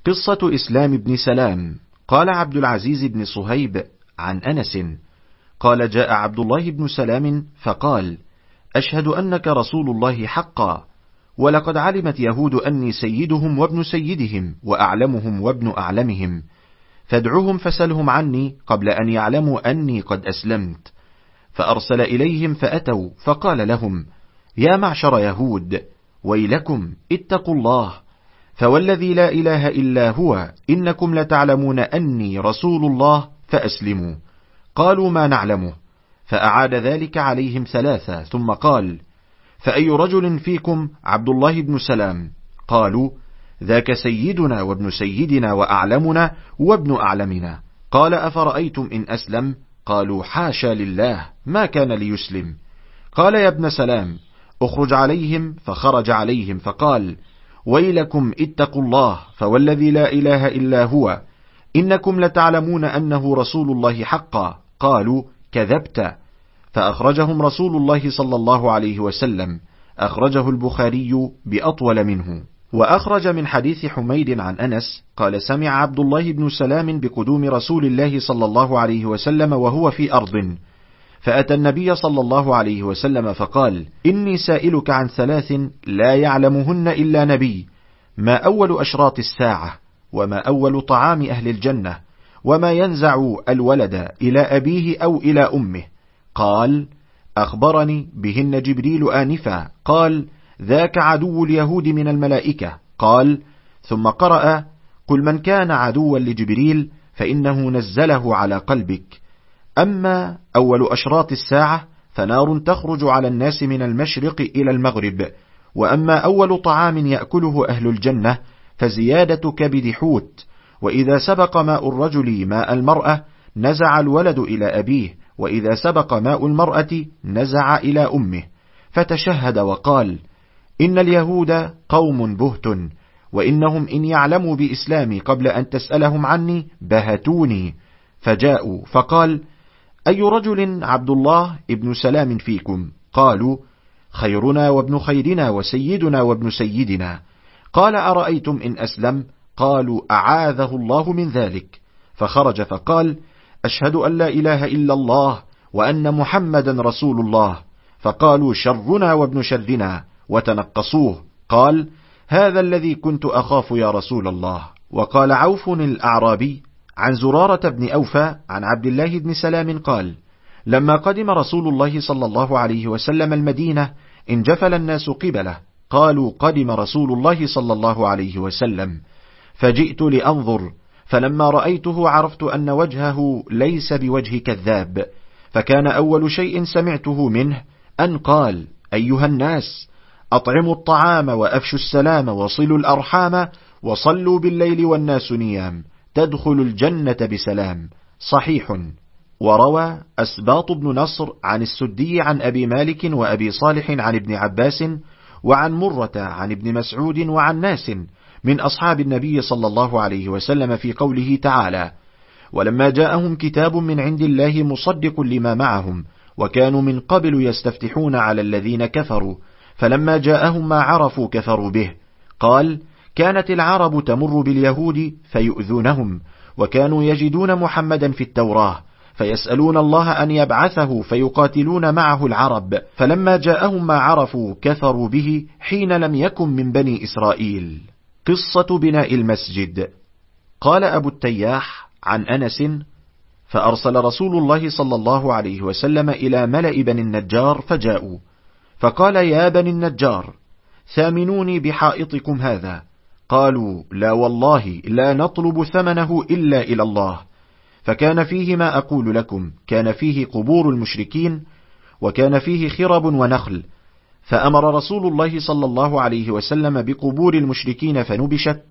قصة إسلام بن سلام. قال عبد العزيز بن صهيب عن أنس قال: جاء عبد الله بن سلام فقال: أشهد أنك رسول الله حقا، ولقد علمت يهود أني سيدهم وابن سيدهم وأعلمهم وابن أعلمهم، فادعهم فسلهم عني قبل أن يعلموا أني قد أسلمت. فأرسل إليهم فأتوا فقال لهم: يا معشر يهود، ويلكم اتقوا الله، فوالذي لا إله إلا هو إنكم لتعلمون أني رسول الله فأسلموا. قالوا: ما نعلمه. فأعاد ذلك عليهم ثلاثة ثم قال: فأي رجل فيكم عبد الله بن سلام؟ قالوا: ذاك سيدنا وابن سيدنا وأعلمنا وابن أعلمنا. قال: أفرأيتم إن أسلم؟ قالوا: حاشا لله، ما كان ليسلم. قال: يا ابن سلام، اخرج عليهم. فخرج عليهم فقال: ويلكم اتقوا الله، فوالذي لا إله إلا هو إنكم لتعلمون أنه رسول الله حقا. قالوا: كذبت. فأخرجهم رسول الله صلى الله عليه وسلم. أخرجه البخاري بأطول منه. وأخرج من حديث حميد عن أنس قال: سمع عبد الله بن سلام بقدوم رسول الله صلى الله عليه وسلم وهو في أرض، فأتى النبي صلى الله عليه وسلم فقال: إني سائلك عن ثلاث لا يعلمهن إلا نبي، ما أول أشراط الساعة، وما أول طعام أهل الجنة، وما ينزع الولد إلى أبيه أو إلى أمه. قال: أخبرني بهن جبريل آنفا. قال: ذاك عدو اليهود من الملائكة. قال: ثم قرأ: قل من كان عدوا لجبريل فإنه نزله على قلبك. أما أول أشراط الساعة فنار تخرج على الناس من المشرق إلى المغرب. وأما أول طعام يأكله أهل الجنة فزيادة كبد حوت. وإذا سبق ماء الرجل ماء المرأة نزع الولد إلى أبيه، وإذا سبق ماء المرأة نزع إلى أمه. فتشهد وقال: إن اليهود قوم بهت، وإنهم إن يعلموا بإسلامي قبل أن تسألهم عني بهتوني. فجاءوا فقال: أي رجل عبد الله ابن سلام فيكم؟ قالوا: خيرنا وابن خيرنا وسيدنا وابن سيدنا. قال: أرأيتم إن أسلم؟ قالوا: أعاذه الله من ذلك. فخرج فقال: أشهد أن لا إله إلا الله وأن محمدا رسول الله. فقالوا: شرنا وابن شرنا، وتنقصوه. قال: هذا الذي كنت أخاف يا رسول الله. وقال عوف الأعرابي عن زرارة بن أوفى عن عبد الله بن سلام قال: لما قدم رسول الله صلى الله عليه وسلم المدينة انجفل الناس قبله. قالوا: قدم رسول الله صلى الله عليه وسلم. فجئت لأنظر، فلما رأيته عرفت أن وجهه ليس بوجه كذاب. فكان أول شيء سمعته منه أن قال: أيها الناس، أطعموا الطعام وأفشوا السلام وصلوا الأرحام وصلوا بالليل والناس نيام، تدخل الجنة بسلام. صحيح. وروى أسباط بن نصر عن السدي عن أبي مالك وأبي صالح عن ابن عباس وعن مرة عن ابن مسعود وعن ناس من أصحاب النبي صلى الله عليه وسلم في قوله تعالى: ولما جاءهم كتاب من عند الله مصدق لما معهم وكانوا من قبل يستفتحون على الذين كفروا فلما جاءهم ما عرفوا كفروا به. قال: كانت العرب تمر باليهود فيؤذونهم، وكانوا يجدون محمدا في التوراة فيسألون الله أن يبعثه فيقاتلون معه العرب، فلما جاءهم ما عرفوا كفروا به حين لم يكن من بني إسرائيل. قصة بناء المسجد. قال أبو التياح عن أنس: فأرسل رسول الله صلى الله عليه وسلم إلى ملأ بني النجار فجاءوا، فقال: يا بني النجار، ثامنوني بحائطكم هذا. قالوا: لا والله لا نطلب ثمنه إلا إلى الله. فكان فيه ما أقول لكم، كان فيه قبور المشركين، وكان فيه خرب ونخل، فأمر رسول الله صلى الله عليه وسلم بقبور المشركين فنبشت،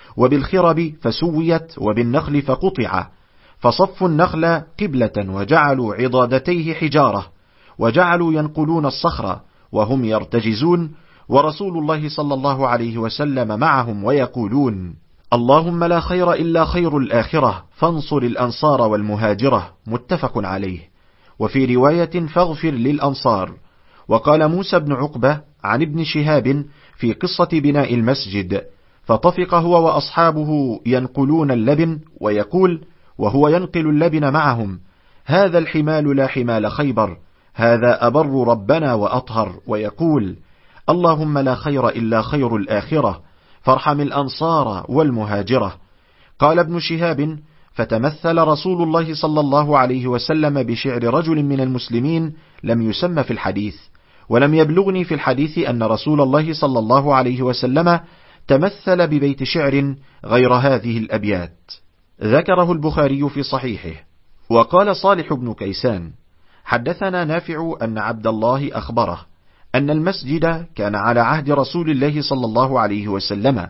وبالخرب فسويت، وبالنخل فقطع، فصفوا النخل قبلة وجعلوا عضادتيه حجارة، وجعلوا ينقلون الصخرة وهم يرتجزون، ورسول الله صلى الله عليه وسلم معهم ويقولون: اللهم لا خير إلا خير الآخرة، فانصر الأنصار والمهاجرة. متفق عليه. وفي رواية: فاغفر للأنصار. وقال موسى بن عقبة عن ابن شهاب في قصة بناء المسجد: فطفق هو وأصحابه ينقلون اللبن، ويقول وهو ينقل اللبن معهم: هذا الحمال لا حمال خيبر، هذا أبر ربنا وأطهر. ويقول: اللهم لا خير إلا خير الآخرة، فارحم الأنصار والمهاجرة. قال ابن شهاب: فتمثل رسول الله صلى الله عليه وسلم بشعر رجل من المسلمين لم يسمى في الحديث، ولم يبلغني في الحديث أن رسول الله صلى الله عليه وسلم تمثل ببيت شعر غير هذه الأبيات. ذكره البخاري في صحيحه. وقال صالح بن كيسان: حدثنا نافع أن عبد الله أخبره أن المسجد كان على عهد رسول الله صلى الله عليه وسلم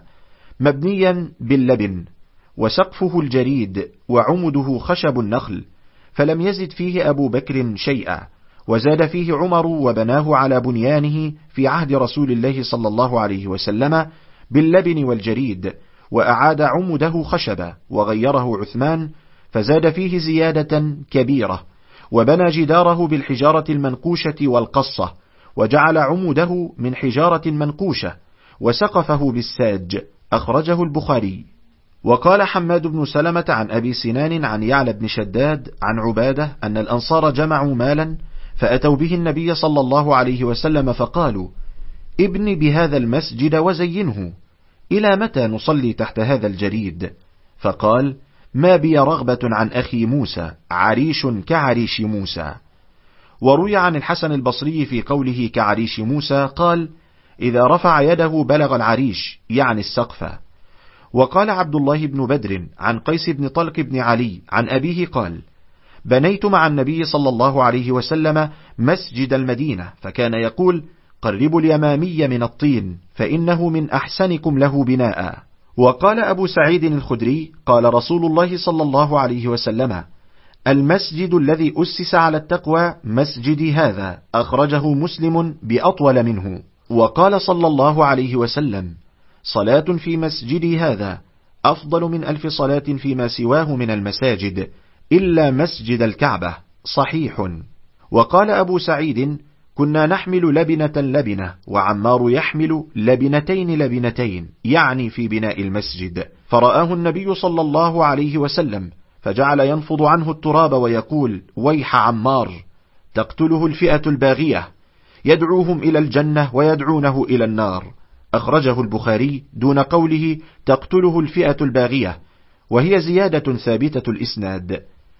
مبنيا باللبن، وسقفه الجريد، وعمده خشب النخل، فلم يزد فيه أبو بكر شيئا، وزاد فيه عمر وبناه على بنيانه في عهد رسول الله صلى الله عليه وسلم باللبن والجريد، وأعاد عمده خشبا، وغيره عثمان فزاد فيه زيادة كبيرة، وبنى جداره بالحجارة المنقوشة والقصة، وجعل عمده من حجارة منقوشة، وسقفه بالساج. أخرجه البخاري. وقال حماد بن سلمة عن أبي سنان عن يعلى بن شداد عن عبادة أن الأنصار جمعوا مالا فأتوا به النبي صلى الله عليه وسلم فقالوا: ابن بهذا المسجد وزينه، إلى متى نصلي تحت هذا الجريد؟ فقال: ما بي رغبة عن أخي موسى، عريش كعريش موسى. وروي عن الحسن البصري في قوله كعريش موسى قال: إذا رفع يده بلغ العريش، يعني السقف. وقال عبد الله بن بدر عن قيس بن طلق بن علي عن أبيه قال: بنيت مع النبي صلى الله عليه وسلم مسجد المدينة، فكان يقول: قربوا اليمامي من الطين، فإنه من أحسنكم له بناء. وقال أبو سعيد الخدري: قال رسول الله صلى الله عليه وسلم: المسجد الذي أسس على التقوى مسجدي هذا. أخرجه مسلم بأطول منه. وقال صلى الله عليه وسلم: صلاة في مسجدي هذا أفضل من 1000 صلاة فيما سواه من المساجد إلا مسجد الكعبة. صحيح. وقال أبو سعيد: كنا نحمل لبنة لبنة، وعمار يحمل لبنتين لبنتين، يعني في بناء المسجد. فرآه النبي صلى الله عليه وسلم فجعل ينفض عنه التراب ويقول: ويح عمار، تقتله الفئة الباغية، يدعوهم إلى الجنة ويدعونه إلى النار. أخرجه البخاري دون قوله تقتله الفئة الباغية، وهي زيادة ثابتة الإسناد.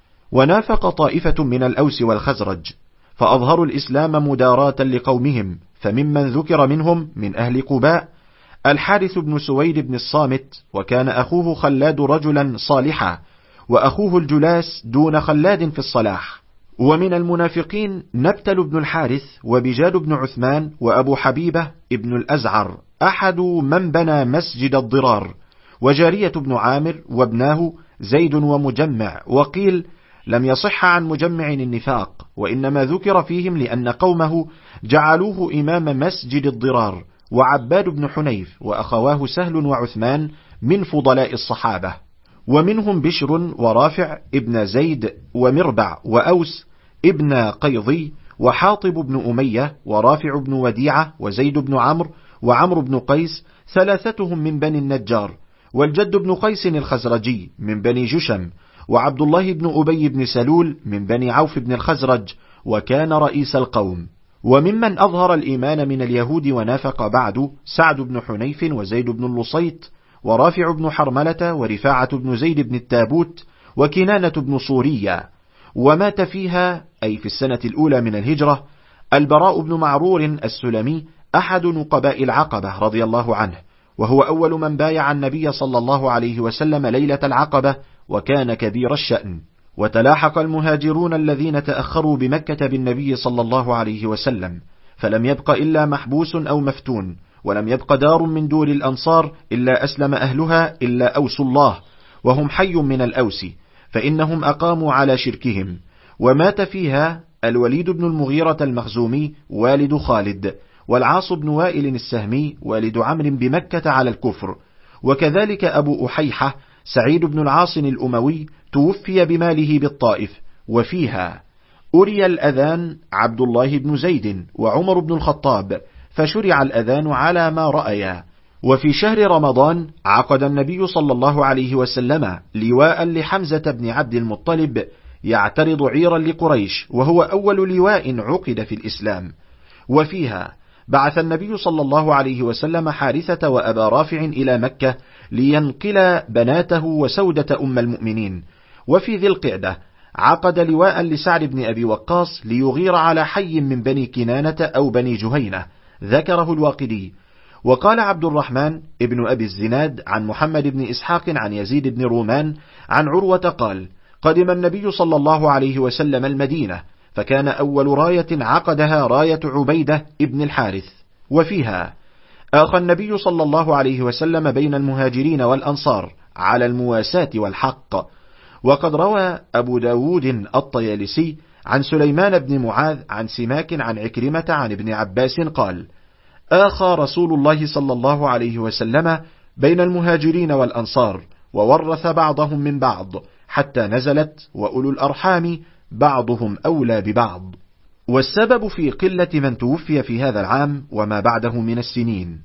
ونافق طائفة من الأوس والخزرج، فأظهروا الإسلام مداراة لقومهم، فممن ذكر منهم من أهل قباء الحارث بن سويد بن الصامت، وكان أخوه خلاد رجلا صالحا، وأخوه الجلاس دون خلاد في الصلاح. ومن المنافقين نبتل بن الحارث، وبجاد بن عثمان، وأبو حبيبة ابن الأزعر أحد من بنى مسجد الضرار، وجارية بن عامر وابناه زيد ومجمع. وقيل لم يصح عن مجمع النفاق، وإنما ذكر فيهم لأن قومه جعلوه إمام مسجد الضرار. وعباد بن حنيف وأخواه سهل وعثمان من فضلاء الصحابة. ومنهم بشر ورافع ابن زيد ومربع وأوس ابن قيضي وحاطب بن أمية ورافع بن وديعة وزيد بن عمرو وعمرو بن قيس، ثلاثتهم من بني النجار. والجد بن قيس الخزرجي من بني جشم، وعبد الله بن أبي بن سلول من بني عوف بن الخزرج، وكان رئيس القوم. وممن أظهر الإيمان من اليهود ونافق بعد سعد بن حنيف وزيد بن اللصيط ورافع بن حرملة ورفاعة بن زيد بن التابوت وكنانة بن صورية. ومات فيها، أي في السنة الأولى من الهجرة، البراء بن معرور السلمي أحد نقباء العقبة رضي الله عنه، وهو أول من بايع النبي صلى الله عليه وسلم ليلة العقبة، وكان كبير الشأن. وتلاحق المهاجرون الذين تأخروا بمكة بالنبي صلى الله عليه وسلم، فلم يبق إلا محبوس أو مفتون، ولم يبق دار من دور الأنصار إلا أسلم أهلها إلا أوس الله، وهم حي من الأوس، فإنهم أقاموا على شركهم. ومات فيها الوليد بن المغيرة المخزومي والد خالد، والعاص بن وائل السهمي والد عمرو بمكة على الكفر. وكذلك أبو أحيحة سعيد بن العاص الأموي توفي بماله بالطائف. وفيها أري الأذان عبد الله بن زيد وعمر بن الخطاب، فشرع الأذان على ما رأيا. وفي شهر رمضان عقد النبي صلى الله عليه وسلم لواء لحمزة بن عبد المطلب يعترض عيرا لقريش، وهو أول لواء عقد في الإسلام. وفيها بعث النبي صلى الله عليه وسلم حارثة وأبا رافع إلى مكة لينقل بناته وسودة أم المؤمنين. وفي ذي القعدة عقد لواء لسعد بن أبي وقاص ليغير على حي من بني كنانة أو بني جهينة، ذكره الواقدي. وقال عبد الرحمن ابن أبي الزناد عن محمد بن إسحاق عن يزيد بن رومان عن عروة قال: قدم النبي صلى الله عليه وسلم المدينة، فكان أول راية عقدها راية عبيدة ابن الحارث. وفيها آخى النبي صلى الله عليه وسلم بين المهاجرين والأنصار على المواساة والحق. وقد روى أبو داود الطيالسي عن سليمان بن معاذ عن سماك عن عكرمة عن ابن عباس قال: آخى رسول الله صلى الله عليه وسلم بين المهاجرين والأنصار، وورث بعضهم من بعض، حتى نزلت: وأولو الأرحام بعضهم أولى ببعض. والسبب في قلة من توفي في هذا العام وما بعده من السنين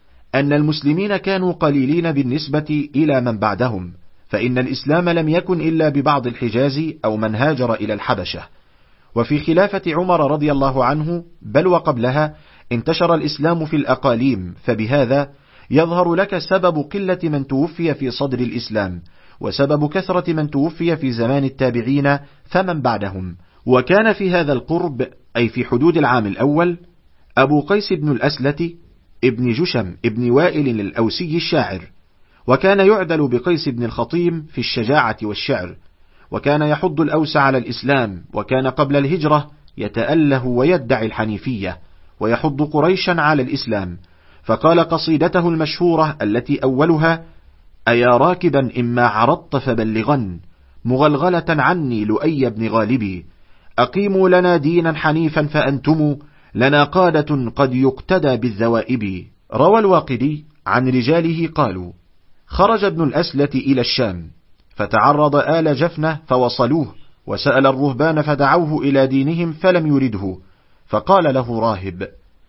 أن المسلمين كانوا قليلين بالنسبة إلى من بعدهم، فإن الإسلام لم يكن إلا ببعض الحجاز أو من هاجر إلى الحبشة. وفي خلافة عمر رضي الله عنه بل وقبلها انتشر الإسلام في الأقاليم، فبهذا يظهر لك سبب قلة من توفي في صدر الإسلام، وسبب كثرة من توفي في زمان التابعين فمن بعدهم. وكان في هذا القرب أي في حدود العام الأول أبو قيس بن الأسلة ابن جشم ابن وائل الأوسي الشاعر، وكان يعدل بقيس بن الخطيم في الشجاعة والشعر، وكان يحض الأوس على الإسلام، وكان قبل الهجرة يتأله ويدعي الحنيفية، ويحض قريشا على الإسلام. فقال قصيدته المشهورة التي أولها: أيا راكبا إما عرضت فبلغن، مغلغلة عني لؤي بن غالبي، أقيموا لنا دينا حنيفا فأنتم لنا قادة قد يقتدى بالذوائب. روى الواقدي عن رجاله قالوا: خرج ابن الأسلة إلى الشام، فتعرض آل جفنة فوصلوه، وسأل الرهبان فدعوه إلى دينهم فلم يرده، فقال له راهب: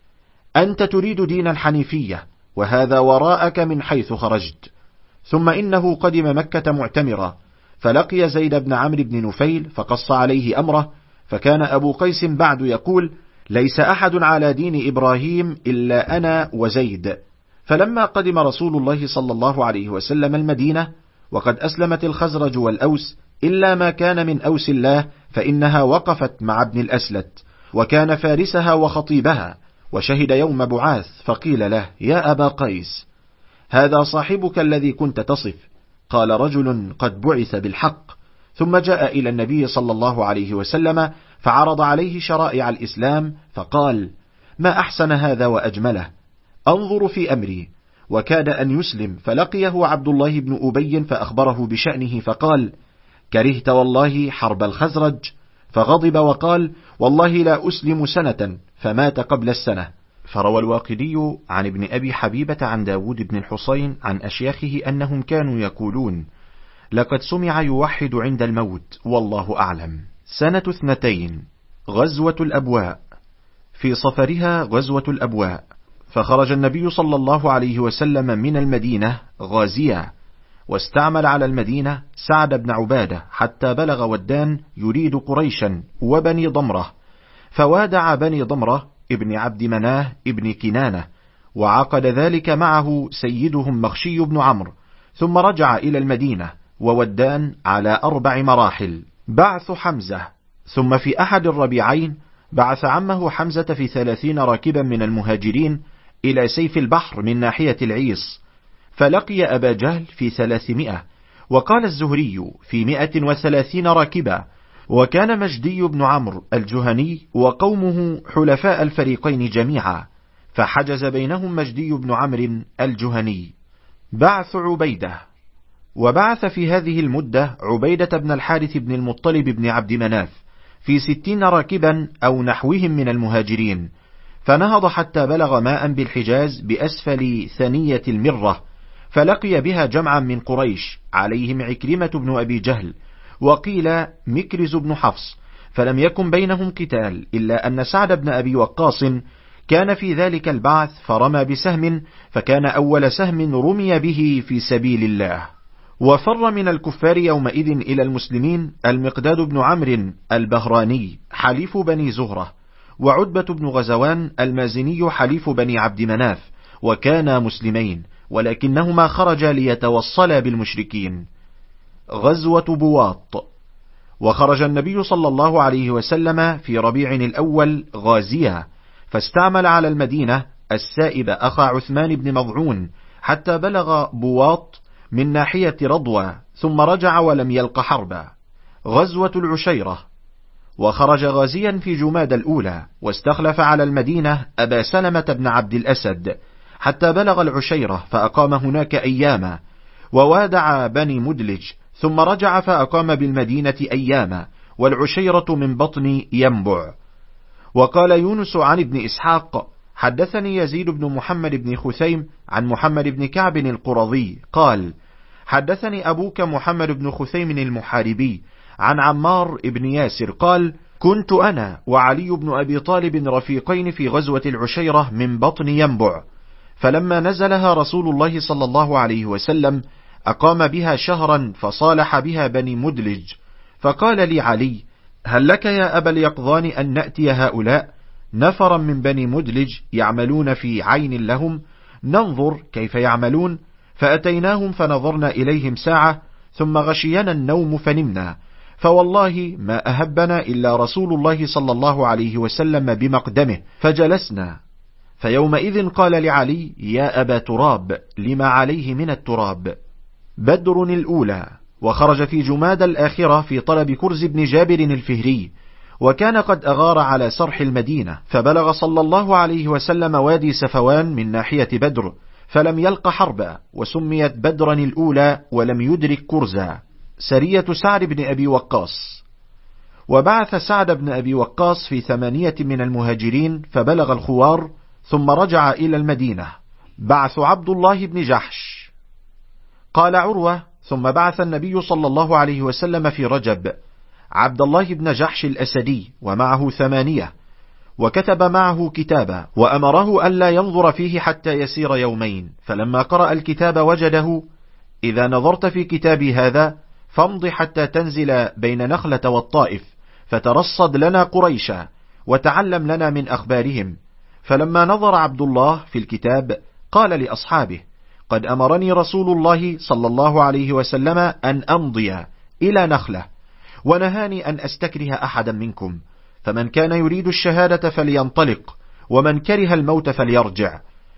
أنت تريد دين الحنيفية، وهذا وراءك من حيث خرجت. ثم إنه قدم مكة معتمرا، فلقي زيد بن عمرو بن نفيل فقص عليه أمره، فكان أبو قيس بعد يقول: ليس أحد على دين إبراهيم إلا أنا وزيد. فلما قدم رسول الله صلى الله عليه وسلم المدينة وقد أسلمت الخزرج والأوس إلا ما كان من أوس الله، فإنها وقفت مع ابن الأسلت، وكان فارسها وخطيبها، وشهد يوم بعاث، فقيل له: يا أبا قيس، هذا صاحبك الذي كنت تصف. قال: رجل قد بعث بالحق. ثم جاء إلى النبي صلى الله عليه وسلم فعرض عليه شرائع الإسلام، فقال: ما أحسن هذا وأجمله، أنظر في أمري. وكاد أن يسلم، فلقيه عبد الله بن أبي فأخبره بشأنه، فقال: كرهت والله حرب الخزرج؟ فغضب وقال: والله لا أسلم سنة، فمات قبل السنة. فروى الواقدي عن ابن أبي حبيبة عن داود بن الحصين عن أشياخه أنهم كانوا يقولون: لقد سمع يوحد عند الموت، والله أعلم. سنة 2 غزوة الأبواء. في صفرها غزوة الأبواء، فخرج النبي صلى الله عليه وسلم من المدينة غازيا، واستعمل على المدينة سعد بن عبادة حتى بلغ ودان يريد قريشا وبني ضمرة، فوادع بني ضمرة ابن عبد مناه ابن كنانة، وعقد ذلك معه سيدهم مخشي بن عمرو، ثم رجع إلى المدينة وودان على 4 مراحل. بعث حمزة. ثم في أحد الربيعين بعث عمه حمزة في 30 راكبا من المهاجرين إلى سيف البحر من ناحية العيص، فلقي أبا جهل في 300، وقال الزهري في 130 راكبا. وكان مجدي بن عمرو الجهني وقومه حلفاء الفريقين جميعا، فحجز بينهم مجدي بن عمرو الجهني. بعث عبيدة. وبعث في هذه المدة عبيدة بن الحارث بن المطلب بن عبد مناف في 60 راكبا أو نحوهم من المهاجرين، فنهض حتى بلغ ماء بالحجاز بأسفل ثنية المرة، فلقي بها جمعا من قريش عليهم عكرمة بن أبي جهل، وقيل مكرز بن حفص، فلم يكن بينهم قتال إلا أن سعد بن أبي وقاص كان في ذلك البعث فرمى بسهم، فكان أول سهم رمي به في سبيل الله. وفر من الكفار يومئذ إلى المسلمين المقداد بن عمرو البهراني حليف بني زهرة، وعتبة بن غزوان المازني حليف بني عبد مناف، وكانا مسلمين ولكنهما خرجا ليتوصلا بالمشركين. غزوة بواط. وخرج النبي صلى الله عليه وسلم في ربيع الأول غازيا، فاستعمل على المدينة السائب أخا عثمان بن مضعون حتى بلغ بواط من ناحية رضوى، ثم رجع ولم يلق حربا. غزوة العشيرة. وخرج غازيا في جماد الأولى، واستخلف على المدينة أبا سلمة بن عبد الأسد حتى بلغ العشيرة، فأقام هناك أياما، ووادع بني مدلج، ثم رجع فأقام بالمدينة أياما، والعشيرة من بطن ينبع. وقال يونس عن ابن إسحاق حدثني يزيد بن محمد بن خثيم عن محمد بن كعب القرظي قال حدثني أبوك محمد بن خثيم المحاربي عن عمار بن ياسر قال كنت أنا وعلي بن أبي طالب رفيقين في غزوة العشيرة من بطن ينبع، فلما نزلها رسول الله صلى الله عليه وسلم أقام بها شهرا، فصالح بها بني مدلج، فقال لي علي هل لك يا أبا اليقظان أن نأتي هؤلاء نفرا من بني مدلج يعملون في عين لهم ننظر كيف يعملون؟ فأتيناهم فنظرنا إليهم ساعة، ثم غشينا النوم فنمنا، فوالله ما أهبنا إلا رسول الله صلى الله عليه وسلم بمقدمه، فجلسنا. فيومئذ قال لعلي يا أبا تراب لما عليه من التراب. بدر الأولى. وخرج في جماد الآخرة في طلب كرز بن جابر الفهري، وكان قد أغار على سرح المدينة، فبلغ صلى الله عليه وسلم وادي سفوان من ناحية بدر، فلم يلق حربا، وسميت بدرا الأولى ولم يدرك كرزا. سرية سعد بن أبي وقاص. وبعث سعد بن أبي وقاص في 8 من المهاجرين، فبلغ الخوار ثم رجع إلى المدينة. بعث عبد الله بن جحش. قال عروة ثم بعث النبي صلى الله عليه وسلم في رجب عبد الله بن جحش الأسدي ومعه 8، وكتب معه كتابا، وأمره ألا ينظر فيه حتى يسير يومين، فلما قرأ الكتاب وجده إذا نظرت في كتابي هذا فامض حتى تنزل بين نخلة والطائف، فترصد لنا قريشا وتعلم لنا من أخبارهم. فلما نظر عبد الله في الكتاب قال لأصحابه قد أمرني رسول الله صلى الله عليه وسلم أن أمضي إلى نخلة، ونهاني أن أستكره أحدا منكم، فمن كان يريد الشهادة فلينطلق، ومن كره الموت فليرجع.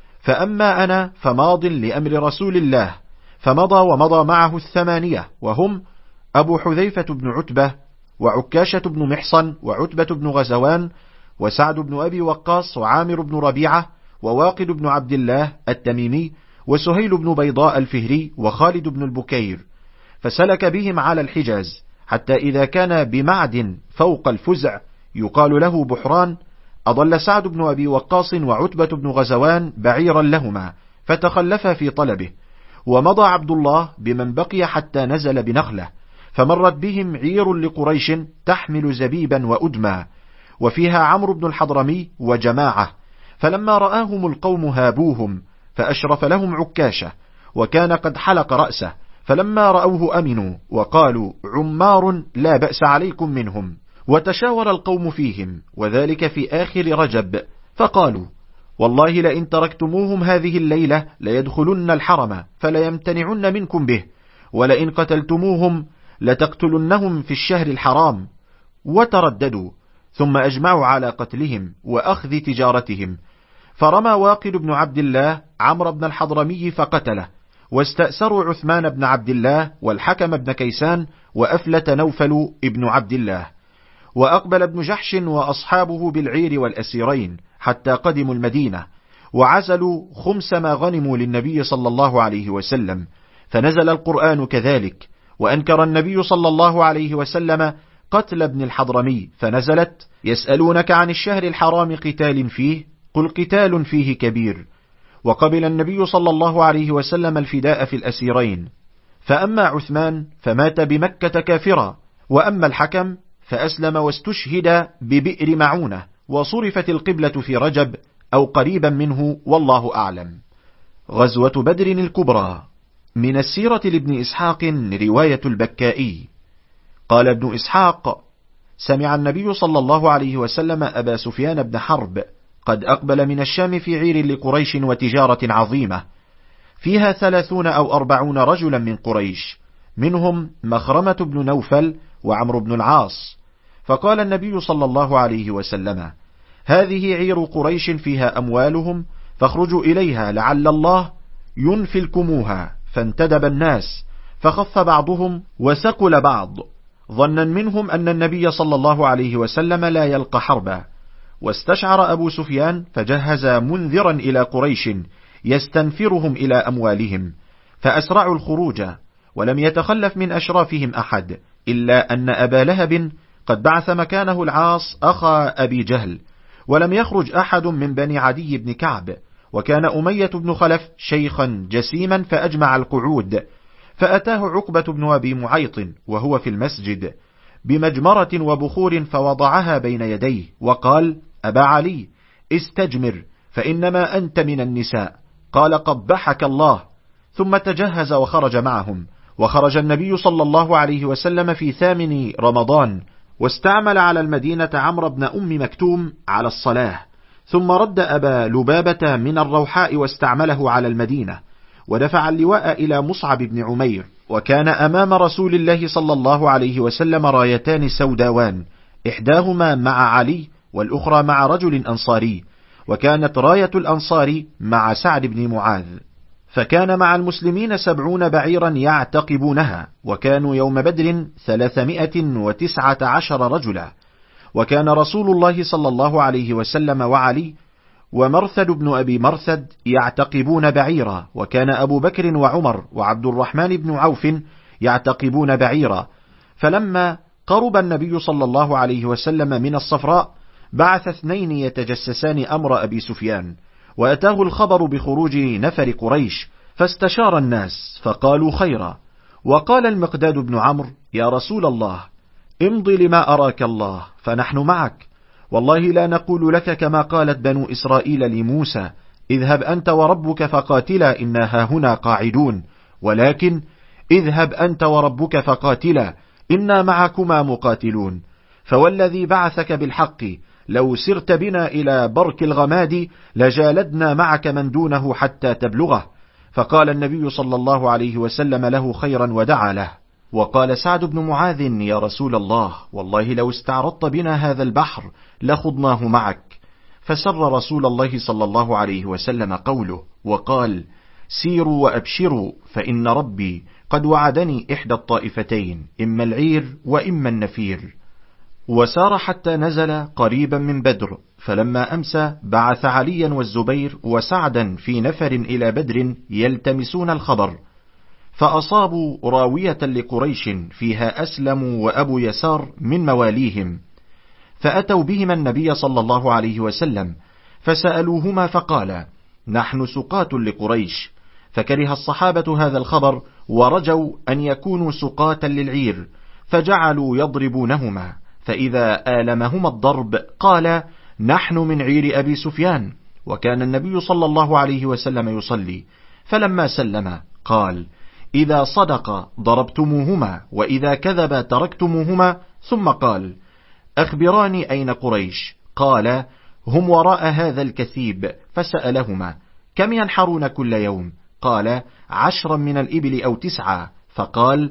فأما أنا فماض لأمر رسول الله، فمضى ومضى معه 8، وهم أبو حذيفة بن عتبة، وعكاشة بن محصن، وعتبة بن غزوان، وسعد بن أبي وقاص، وعامر بن ربيعة، وواقد بن عبد الله التميمي، وسهيل بن بيضاء الفهري، وخالد بن البكير. فسلك بهم على الحجاز حتى إذا كان بمعد فوق الفزع يقال له بحران، أضل سعد بن أبي وقاص وعتبة بن غزوان بعيرا لهما فتخلفا في طلبه، ومضى عبد الله بمن بقي حتى نزل بنخلة، فمرت بهم عير لقريش تحمل زبيبا وأدما، وفيها عمرو بن الحضرمي وجماعة، فلما رآهم القوم هابوهم، فأشرف لهم عكاشة وكان قد حلق رأسه، فلما رأوه أمنوا وقالوا عمار لا بأس عليكم منهم. وتشاور القوم فيهم، وذلك في آخر رجب، فقالوا والله لئن تركتموهم هذه الليلة ليدخلن الحرم فليمتنعن منكم به، ولئن قتلتموهم لتقتلنهم في الشهر الحرام. وترددوا، ثم أجمعوا على قتلهم وأخذ تجارتهم، فرمى واقد بن عبد الله عمرو بن الحضرمي فقتله، واستأسروا عثمان بن عبد الله والحكم بن كيسان وأفلة نوفل ابن عبد الله. وأقبل ابن جحش وأصحابه بالعير والأسيرين حتى قدموا المدينة، وعزلوا 5 ما غنموا للنبي صلى الله عليه وسلم، فنزل القرآن كذلك، وأنكر النبي صلى الله عليه وسلم قتل ابن الحضرمي، فنزلت يسألونك عن الشهر الحرام قتال فيه قل قتال فيه كبير. وقبل النبي صلى الله عليه وسلم الفداء في الأسيرين، فأما عثمان فمات بمكة كافرا، وأما الحكم فأسلم واستشهد ببئر معونة، وصرفت القبلة في رجب أو قريبا منه، والله أعلم. غزوة بدر الكبرى. من السيرة لابن إسحاق رواية البكائي قال ابن إسحاق: سمع النبي صلى الله عليه وسلم أبا سفيان بن حرب قد أقبل من الشام في عير لقريش وتجارة عظيمة فيها 30 أو 40 رجلا من قريش، منهم مخرمة بن نوفل وعمرو بن العاص. فقال النبي صلى الله عليه وسلم: هذه عير قريش فيها أموالهم، فاخرجوا إليها لعل الله ينفلكموها. فانتدب الناس، فخف بعضهم وسقل بعض، ظنا منهم أن النبي صلى الله عليه وسلم لا يلقى حربا. واستشعر أبو سفيان فجهز منذرا إلى قريش يستنفرهم إلى أموالهم، فأسرعوا الخروج، ولم يتخلف من أشرافهم أحد، إلا أن أبا لهب قد بعث مكانه العاص أخا أبي جهل، ولم يخرج أحد من بني عدي بن كعب. وكان أمية بن خلف شيخا جسيما فأجمع القعود، فأتاه عقبة بن أبي معيط وهو في المسجد بمجمرة وبخور، فوضعها بين يديه وقال: أبا علي، استجمر، فإنما أنت من النساء. قال: قبحك الله. ثم تجهز وخرج معهم. وخرج النبي صلى الله عليه وسلم في 8 رمضان، واستعمل على المدينة عمرو بن أم مكتوم على الصلاة، ثم رد أبا لبابة من الروحاء واستعمله على المدينة، ودفع اللواء إلى مصعب بن عمير. وكان أمام رسول الله صلى الله عليه وسلم رايتان سوداوان، إحداهما مع علي والأخرى مع رجل أنصاري، وكانت راية الأنصار مع سعد بن معاذ. فكان مع المسلمين 70 بعيرا يعتقبونها، وكانوا يوم بدر 319 رجلا. وكان رسول الله صلى الله عليه وسلم وعلي ومرثد بن أبي مرثد يعتقبون بعيرا، وكان أبو بكر وعمر وعبد الرحمن بن عوف يعتقبون بعيرا. فلما قرب النبي صلى الله عليه وسلم من الصفراء، بعث 2 يتجسسان أمر أبي سفيان، وأتاه الخبر بخروج نفر قريش، فاستشار الناس فقالوا خيرا. وقال المقداد بن عمرو: يا رسول الله، امضي لما أراك الله، فنحن معك، والله لا نقول لك كما قالت بنو إسرائيل لموسى: اذهب أنت وربك فقاتلا إنا هاهنا قاعدون، ولكن اذهب أنت وربك فقاتلا إنا معكما مقاتلون. فوالذي بعثك بالحق لو سرت بنا إلى برك الغماد لجالدنا معك من دونه حتى تبلغه. فقال النبي صلى الله عليه وسلم له خيرا ودعا له. وقال سعد بن معاذ: يا رسول الله، والله لو استعرضت بنا هذا البحر لخضناه معك. فسر رسول الله صلى الله عليه وسلم قوله، وقال: سيروا وأبشروا، فإن ربي قد وعدني إحدى الطائفتين، إما العير وإما النفير. وسار حتى نزل قريبا من بدر، فلما أمسى بعث عليا والزبير وسعدا في نفر إلى بدر يلتمسون الخبر، فأصابوا راوية لقريش فيها أسلم وأبو يسار من مواليهم، فأتوا بهما النبي صلى الله عليه وسلم فسألوهما، فقال: نحن سقاة لقريش. فكره الصحابة هذا الخبر، ورجوا أن يكونوا سقاة للعير، فجعلوا يضربونهما، فإذا آلمهما الضرب قال: نحن من عير أبي سفيان. وكان النبي صلى الله عليه وسلم يصلي، فلما سلم قال: إذا صدق ضربتموهما، وإذا كذب تركتموهما. ثم قال: أخبراني أين قريش؟ قال: هم وراء هذا الكثيب. فسألهما: كم ينحرون كل يوم؟ قال: 10 من الإبل أو 9. فقال: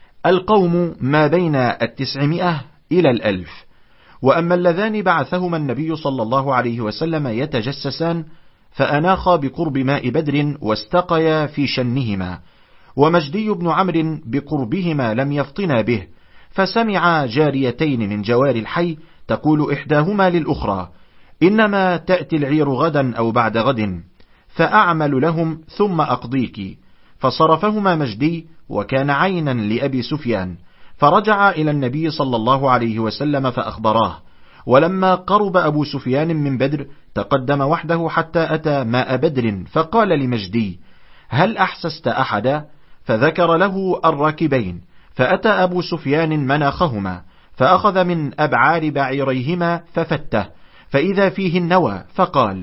القوم ما بين 900 إلى 1000. وأما اللذان بعثهما النبي صلى الله عليه وسلم يتجسسان، فأناخا بقرب ماء بدر واستقيا في شنهما، ومجدي بن عمرو بقربهما لم يفطنا به، فسمع جاريتين من جوار الحي تقول إحداهما للأخرى: إنما تأتي العير غدا أو بعد غد، فأعمل لهم ثم أقضيك. فصرفهما مجدي، وكان عينا لأبي سفيان، فرجع إلى النبي صلى الله عليه وسلم فأخبراه. ولما قرب أبو سفيان من بدر تقدم وحده حتى أتى ماء بدر، فقال لمجدي: هل أحسست أحدا؟ فذكر له الراكبين، فأتى أبو سفيان مناخهما، فأخذ من أبعار بعيريهما ففته، فإذا فيه النوى، فقال: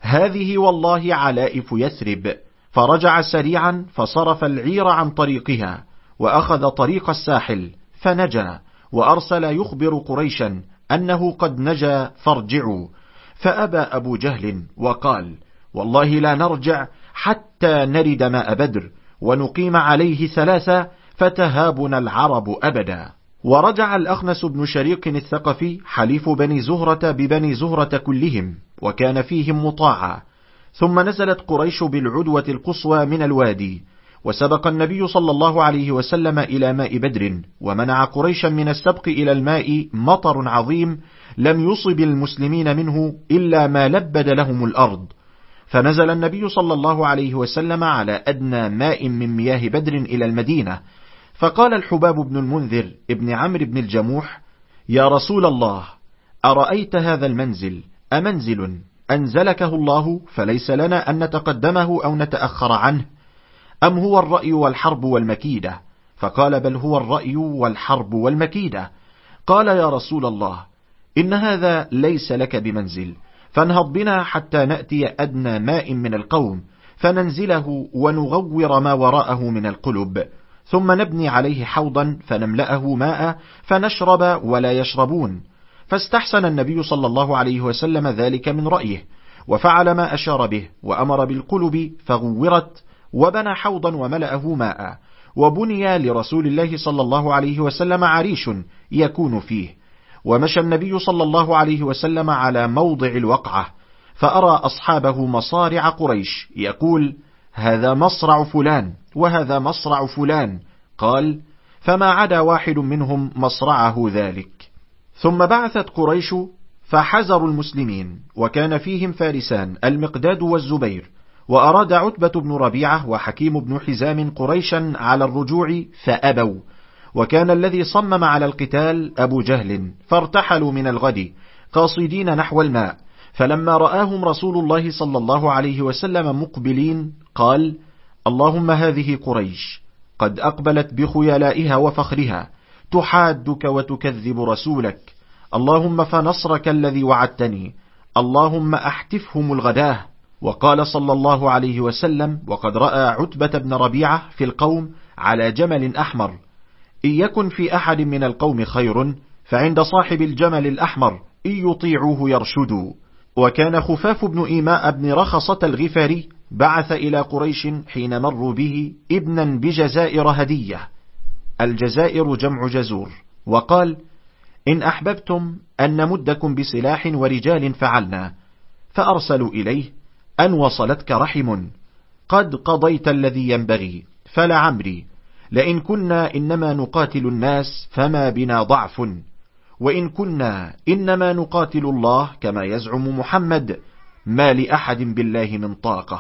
هذه والله علائف يثرب. فرجع سريعا فصرف العير عن طريقها وأخذ طريق الساحل فنجا، وأرسل يخبر قريشا أنه قد نجا فارجعوا. فأبى أبو جهل وقال: والله لا نرجع حتى نرد ماء بدر ونقيم عليه 3 فتهابنا العرب أبدا. ورجع الأخنس بن شريق الثقفي حليف بني زهرة ببني زهرة كلهم، وكان فيهم مطاعا. ثم نزلت قريش بالعدوة القصوى من الوادي، وسبق النبي صلى الله عليه وسلم إلى ماء بدر، ومنع قريشا من السبق إلى الماء مطر عظيم لم يصب المسلمين منه إلا ما لبد لهم الأرض. فنزل النبي صلى الله عليه وسلم على أدنى ماء من مياه بدر إلى المدينة، فقال الحباب بن المنذر ابن عمرو بن الجموح: يا رسول الله، أرأيت هذا المنزل أمنزل أنزلكه الله فليس لنا أن نتقدمه أو نتأخر عنه، أم هو الرأي والحرب والمكيدة؟ فقال: بل هو الرأي والحرب والمكيدة. قال: يا رسول الله، إن هذا ليس لك بمنزل، فانهض بنا حتى نأتي أدنى ماء من القوم فننزله ونغور ما وراءه من القلب، ثم نبني عليه حوضا فنملأه ماء فنشرب ولا يشربون. فاستحسن النبي صلى الله عليه وسلم ذلك من رأيه، وفعل ما أشار به، وأمر بالقلب فغورت، وبنى حوضا وملأه ماء، وبني لرسول الله صلى الله عليه وسلم عريش يكون فيه. ومشى النبي صلى الله عليه وسلم على موضع الوقعة، فأرى أصحابه مصارع قريش، يقول: هذا مصرع فلان وهذا مصرع فلان. قال: فما عدا واحد منهم مصرعه ذلك. ثم بعثت قريش فحزروا المسلمين، وكان فيهم فارسان المقداد والزبير، وأراد عتبة بن ربيعة وحكيم بن حزام قريشا على الرجوع فأبوا، وكان الذي صمم على القتال أبو جهل، فارتحلوا من الغد قاصدين نحو الماء. فلما رآهم رسول الله صلى الله عليه وسلم مقبلين قال: اللهم هذه قريش قد أقبلت بخيلائها وفخرها تحادك وتكذب رسولك، اللهم فنصرك الذي وعدتني، اللهم أحتفهم الغداه. وقال صلى الله عليه وسلم وقد رأى عتبة بن ربيعة في القوم على جمل أحمر: إن يكن في أحد من القوم خير فعند صاحب الجمل الأحمر، إن يطيعوه يرشدوا. وكان خفاف بن إيماء بن رخصة الغفاري بعث إلى قريش حين مروا به ابنا بجزائر هدية، الجزائر جمع جزور، وقال: إن أحببتم أن نمدكم بسلاح ورجال فعلنا. فأرسلوا إليه: أن وصلتك رحم، قد قضيت الذي ينبغي، فلعمري لئن كنا إنما نقاتل الناس فما بنا ضعف، وإن كنا إنما نقاتل الله كما يزعم محمد ما لأحد بالله من طاقة.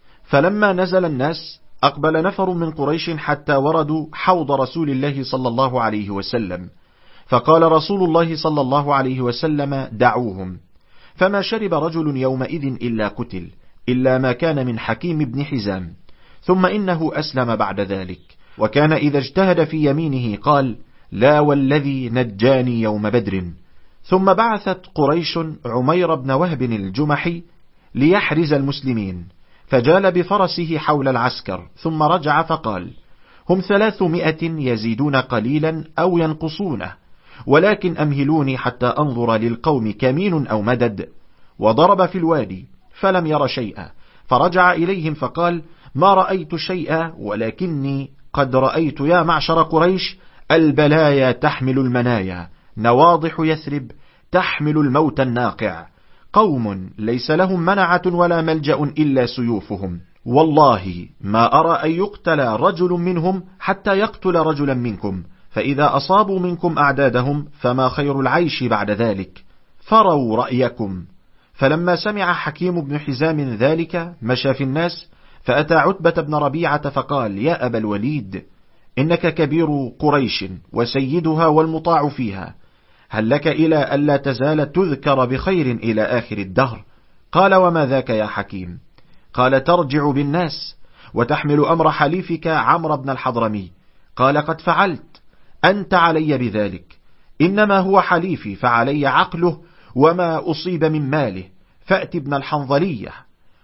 فلما نزل الناس أقبل نفر من قريش حتى وردوا حوض رسول الله صلى الله عليه وسلم، فقال رسول الله صلى الله عليه وسلم: دعوهم. فما شرب رجل يومئذ إلا قتل، إلا ما كان من حكيم بن حزام، ثم إنه أسلم بعد ذلك، وكان إذا اجتهد في يمينه قال: لا والذي نجاني يوم بدر. ثم بعثت قريش عمير بن وهب الجمحي ليحرز المسلمين، فجال بفرسه حول العسكر، ثم رجع فقال: هم 300 يزيدون قليلا أو ينقصونه، ولكن أمهلوني حتى أنظر للقوم كمين أو مدد. وضرب في الوادي فلم ير شيئا، فرجع إليهم فقال: ما رأيت شيئا، ولكني قد رأيت يا معشر قريش البلايا تحمل المنايا، نواضح يثرب تحمل الموت الناقع، قوم ليس لهم منعة ولا ملجأ إلا سيوفهم، والله ما أرى أن يقتل رجل منهم حتى يقتل رجلا منكم، فإذا أصابوا منكم أعدادهم فما خير العيش بعد ذلك، فروا رأيكم. فلما سمع حكيم بن حزام ذلك مشى في الناس، فأتى عتبة بن ربيعة فقال: يا أبا الوليد، إنك كبير قريش وسيدها والمطاع فيها، هل لك إلى ألا تزال تذكر بخير إلى آخر الدهر؟ قال: وما ذاك يا حكيم؟ قال: ترجع بالناس وتحمل أمر حليفك عمرو بن الحضرمي. قال: قد فعلت، أنت علي بذلك، إنما هو حليفي فعلي عقله وما أصيب من ماله، فأت ابن الحنظلية.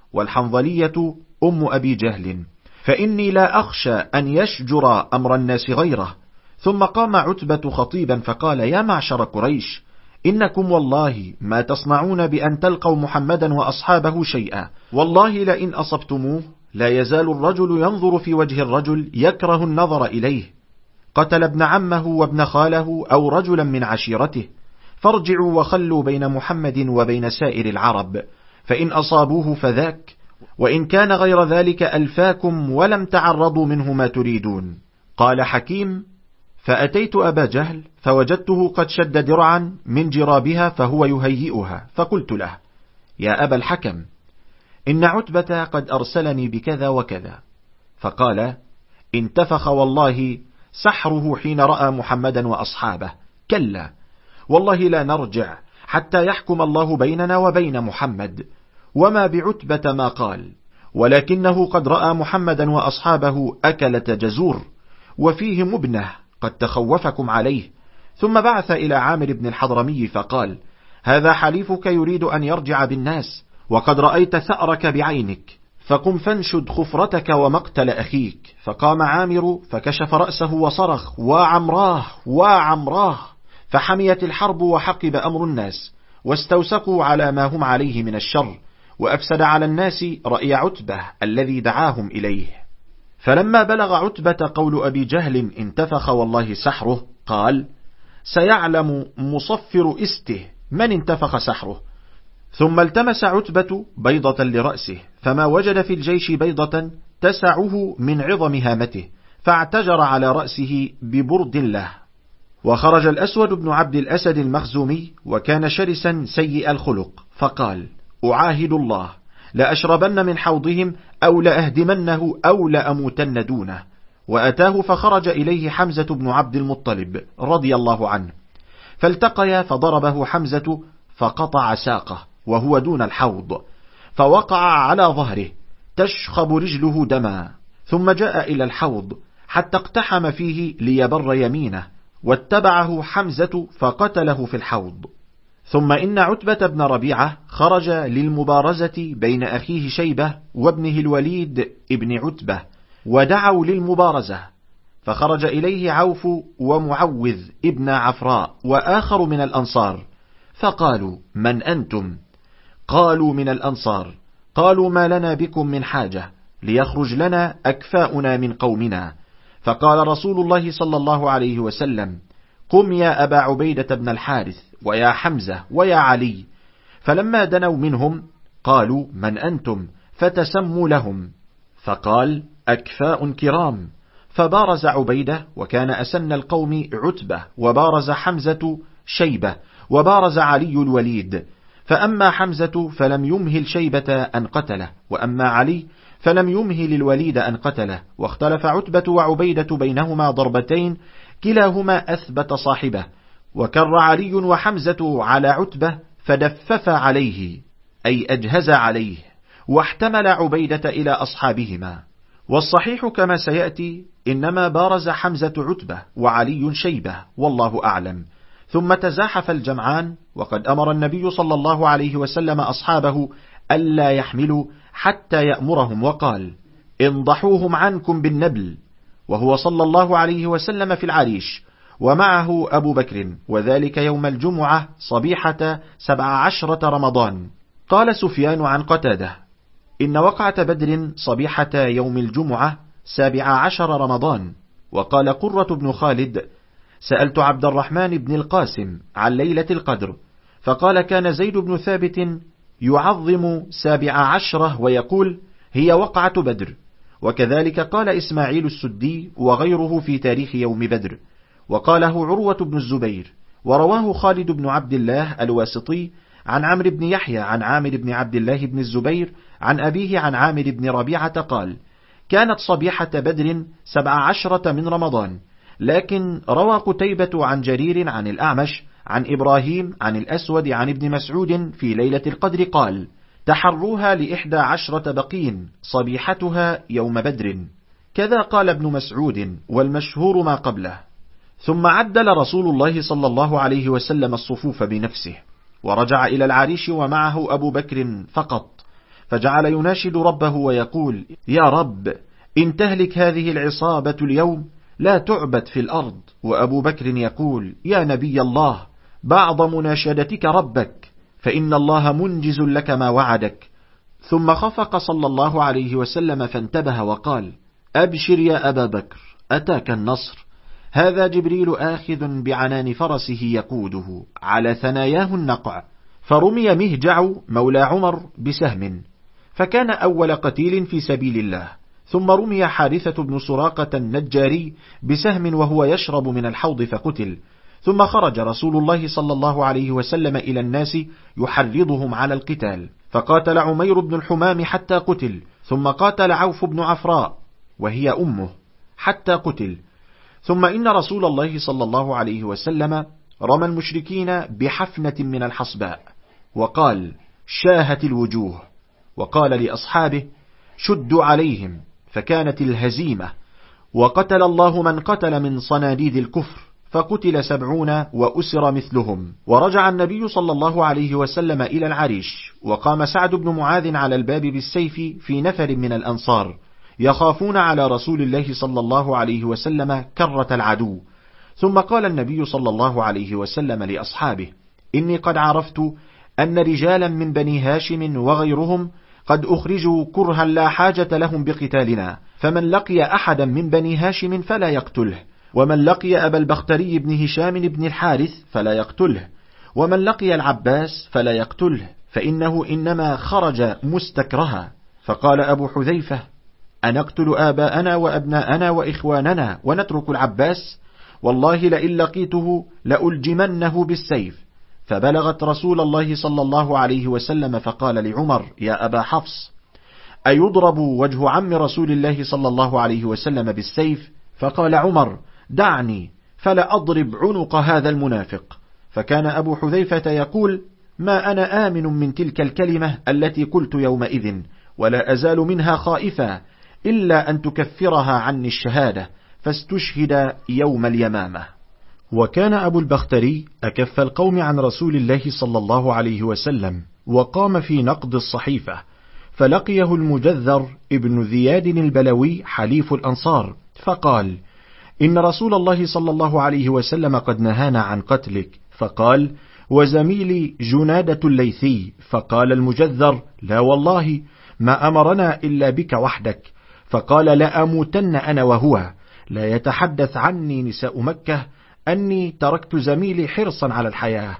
والحنظلية أم أبي جهل، فإني لا أخشى أن يشجر أمر الناس غيره. ثم قام عتبة خطيبا فقال: يا معشر قريش، إنكم والله ما تصنعون بأن تلقوا محمدا وأصحابه شيئا، والله لئن أصبتموه لا يزال الرجل ينظر في وجه الرجل يكره النظر إليه، قتل ابن عمه وابن خاله أو رجلا من عشيرته، فارجعوا وخلوا بين محمد وبين سائر العرب، فإن أصابوه فذاك، وإن كان غير ذلك ألفاكم ولم تعرضوا منه ما تريدون. قال حكيم: فأتيت أبا جهل فوجدته قد شد درعا من جرابها فهو يهيئها، فقلت له: يا أبا الحكم، إن عتبة قد أرسلني بكذا وكذا. فقال: انتفخ والله سحره حين رأى محمدا وأصحابه، كلا والله لا نرجع حتى يحكم الله بيننا وبين محمد، وما بعتبة ما قال، ولكنه قد رأى محمدا وأصحابه أكلة جزور، وفيه مبنه قد تخوفكم عليه. ثم بعث إلى عامر بن الحضرمي فقال: هذا حليفك يريد أن يرجع بالناس، وقد رأيت ثأرك بعينك، فقم فانشد خفرتك ومقتل أخيك. فقام عامر فكشف رأسه وصرخ: وعمراه وعمراه، فحميت الحرب وحقب أمر الناس، واستوسقوا على ما هم عليه من الشر، وأفسد على الناس رأي عتبة الذي دعاهم إليه. فلما بلغ عتبة قول أبي جهل انتفخ والله سحره، قال: سيعلم مصفر إسته من انتفخ سحره. ثم التمس عتبة بيضة لرأسه، فما وجد في الجيش بيضة تسعه من عظم هامته، فاعتجر على رأسه ببرد له. وخرج الأسود بن عبد الأسد المخزومي، وكان شرسا سيء الخلق، فقال: أعاهد الله لأشربن من حوضهم أو لأهدمنه أو لأموتن دونه. وأتاه فخرج إليه حمزة بن عبد المطلب رضي الله عنه، فالتقيا فضربه حمزة فقطع ساقه وهو دون الحوض، فوقع على ظهره تشخب رجله دما، ثم جاء إلى الحوض حتى اقتحم فيه ليبر يمينه، واتبعه حمزة فقتله في الحوض. ثم إن عتبة بن ربيعة خرج للمبارزة بين أخيه شيبة وابنه الوليد ابن عتبة، ودعوا للمبارزة، فخرج إليه عوف ومعوذ ابن عفراء وآخر من الأنصار، فقالوا: من أنتم؟ قالوا: من الأنصار. قالوا: ما لنا بكم من حاجة، ليخرج لنا أكفاؤنا من قومنا. فقال رسول الله صلى الله عليه وسلم: قم يا أبا عبيدة بن الحارث، ويا حمزة، ويا علي. فلما دنوا منهم قالوا: من أنتم؟ فتسموا لهم، فقال: أكفاء كرام. فبارز عبيدة، وكان أسن القوم عتبة، وبارز حمزة شيبة، وبارز علي الوليد. فأما حمزة فلم يمهل شيبة أن قتله، وأما علي فلم يمهل الوليد أن قتله، واختلف عتبة وعبيدة بينهما ضربتين كلاهما أثبت صاحبه، وكر علي وحمزة على عتبة فدفف عليه، أي أجهز عليه، واحتمل عبيدة إلى أصحابهما. والصحيح كما سيأتي إنما بارز حمزة عتبة وعلي شيبة، والله أعلم. ثم تزاحف الجمعان، وقد أمر النبي صلى الله عليه وسلم أصحابه ألا يحملوا حتى يأمرهم، وقال: انضحوهم عنكم بالنبل. وهو صلى الله عليه وسلم في العريش، ومعه أبو بكر، وذلك يوم الجمعة صبيحة 17 رمضان. قال سفيان عن قتادة: إن وقعة بدر صبيحة يوم الجمعة 17 رمضان. وقال قرة بن خالد: سألت عبد الرحمن بن القاسم عن ليلة القدر، فقال: كان زيد بن ثابت يعظم 17 ويقول: هي وقعة بدر. وكذلك قال إسماعيل السدي وغيره في تاريخ يوم بدر، وقاله عروة بن الزبير. ورواه خالد بن عبد الله الواسطي عن عمرو بن يحيى عن عامر بن عبد الله بن الزبير عن أبيه عن عامر بن ربيعة قال: كانت صبيحة بدر 17 من رمضان. لكن روى قتيبة عن جرير عن الأعمش عن إبراهيم عن الأسود عن ابن مسعود في ليلة القدر قال: تحروها ل11 بقين صبيحتها يوم بدر. كذا قال ابن مسعود، والمشهور ما قبله. ثم عدل رسول الله صلى الله عليه وسلم الصفوف بنفسه، ورجع إلى العريش ومعه أبو بكر فقط، فجعل يناشد ربه ويقول: يا رب، إن تهلك هذه العصابة اليوم لا تعبد في الأرض. وأبو بكر يقول: يا نبي الله، بعض مناشدتك ربك، فإن الله منجز لك ما وعدك. ثم خفق صلى الله عليه وسلم فانتبه وقال: أبشر يا أبا بكر، أتاك النصر. هذا جبريل آخذ بعنان فرسه يقوده، على ثناياه النقع. فرمي مهجع مولى عمر بسهم، فكان أول قتيل في سبيل الله. ثم رمي حارثة بن سراقة النجاري بسهم وهو يشرب من الحوض فقتل. ثم خرج رسول الله صلى الله عليه وسلم إلى الناس يحرضهم على القتال، فقاتل عمير بن الحمام حتى قتل. ثم قاتل عوف بن عفراء وهي أمه حتى قتل. ثم إن رسول الله صلى الله عليه وسلم رمى المشركين بحفنة من الحصباء، وقال: شاهت الوجوه. وقال لأصحابه: شدوا عليهم، فكانت الهزيمة. وقتل الله من قتل من صناديد الكفر، فقتل 70 وأسر مثلهم. ورجع النبي صلى الله عليه وسلم إلى العريش، وقام سعد بن معاذ على الباب بالسيف في نفر من الأنصار يخافون على رسول الله صلى الله عليه وسلم كرة العدو. ثم قال النبي صلى الله عليه وسلم لأصحابه: إني قد عرفت أن رجالا من بني هاشم وغيرهم قد أخرجوا كرها لا حاجة لهم بقتالنا، فمن لقي أحدا من بني هاشم فلا يقتله، ومن لقي أبا البختري بن هشام بن الحارث فلا يقتله، ومن لقي العباس فلا يقتله، فإنه إنما خرج مستكرها. فقال أبو حذيفة: أنقتل آباءنا وأبناءنا وإخواننا ونترك العباس؟ والله لئن لقيته لألجمنه بالسيف. فبلغت رسول الله صلى الله عليه وسلم فقال لعمر: يا أبا حفص، أيضرب وجه عم رسول الله صلى الله عليه وسلم بالسيف؟ فقال عمر: دعني فلا أضرب عنق هذا المنافق. فكان أبو حذيفة يقول: ما أنا آمن من تلك الكلمة التي قلت يومئذ، ولا أزال منها خائفا، إلا أن تكفرها عني الشهادة. فاستشهد يوم اليمامة. وكان أبو البختري أكف القوم عن رسول الله صلى الله عليه وسلم، وقام في نقض الصحيفة، فلقيه المجذر ابن ذياد البلوي حليف الأنصار، فقال: إن رسول الله صلى الله عليه وسلم قد نهانا عن قتلك. فقال: وزميلي جنادة الليثي. فقال المجذر: لا والله ما أمرنا إلا بك وحدك. فقال: لا أموتن أنا وهو، لا يتحدث عني نساء مكة أني تركت زميلي حرصا على الحياة.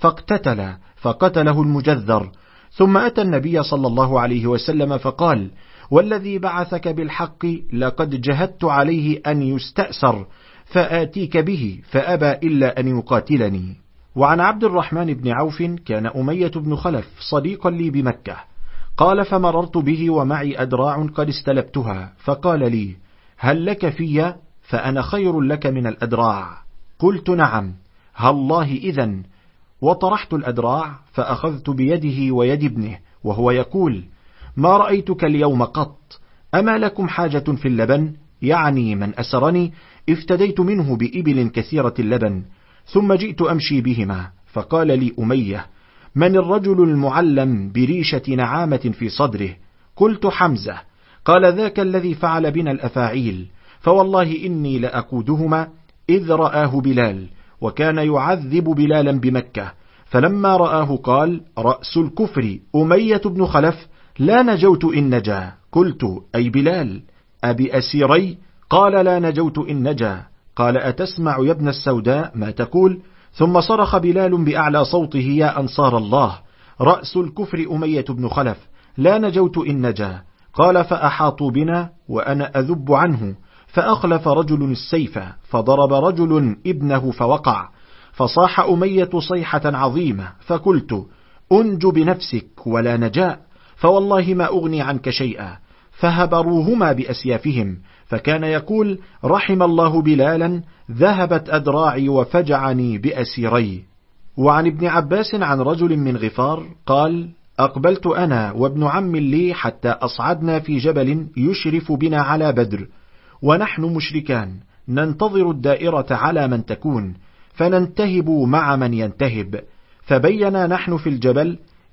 فقتله المجذر. ثم أتى النبي صلى الله عليه وسلم فقال: والذي بعثك بالحق لقد جهدت عليه أن يستأسر، فآتيك به، فأبى إلا أن يقاتلني. وعن عبد الرحمن بن عوف: كان أمية بن خلف صديقا لي بمكة، قال: فمررت به ومعي أدراع قد استلبتها، فقال لي: هل لك في؟ فأنا خير لك من الأدراع. قلت: نعم. هالله إذن. وطرحت الأدراع، فأخذت بيده ويد ابنه وهو يقول: ما رأيتك اليوم قط، أما لكم حاجة في اللبن؟ يعني من أسرني افتديت منه بإبل كثيرة اللبن. ثم جئت أمشي بهما، فقال لي أمية: من الرجل المعلم بريشة نعامة في صدره؟ قلت: حمزة. قال: ذاك الذي فعل بنا الأفاعيل، فوالله إني لأقودهما إذ رآه بلال، وكان يعذب بلالا بمكة، فلما رآه قال: رأس الكفر أمية بن خلف، لا نجوت إن نجا. قلت: أي بلال أبي أسيري؟ قال: لا نجوت إن نجا. قال: أتسمع يا ابن السوداء ما تقول؟ ثم صرخ بلال بأعلى صوته: يا أنصار الله، رأس الكفر أمية بن خلف، لا نجوت إن نجا. قال: فأحاطوا بنا وأنا أذب عنه، فأخلف رجل السيف، فضرب رجل ابنه فوقع، فصاح أمية صيحة عظيمة، فقلت: أنج بنفسك ولا نجاء، فوالله ما أغني عنك شيئا. فهبروهما بأسيافهم، فكان يقول: رحم الله بلالا، ذهبت أدراعي وفجعني بأسيري. وعن ابن عباس عن رجل من غفار قال: أقبلت أنا وابن عم لي حتى أصعدنا في جبل يشرف بنا على بدر، ونحن مشركان ننتظر الدائرة على من تكون، فننتهب مع من ينتهب. فبينا نحن في الجبل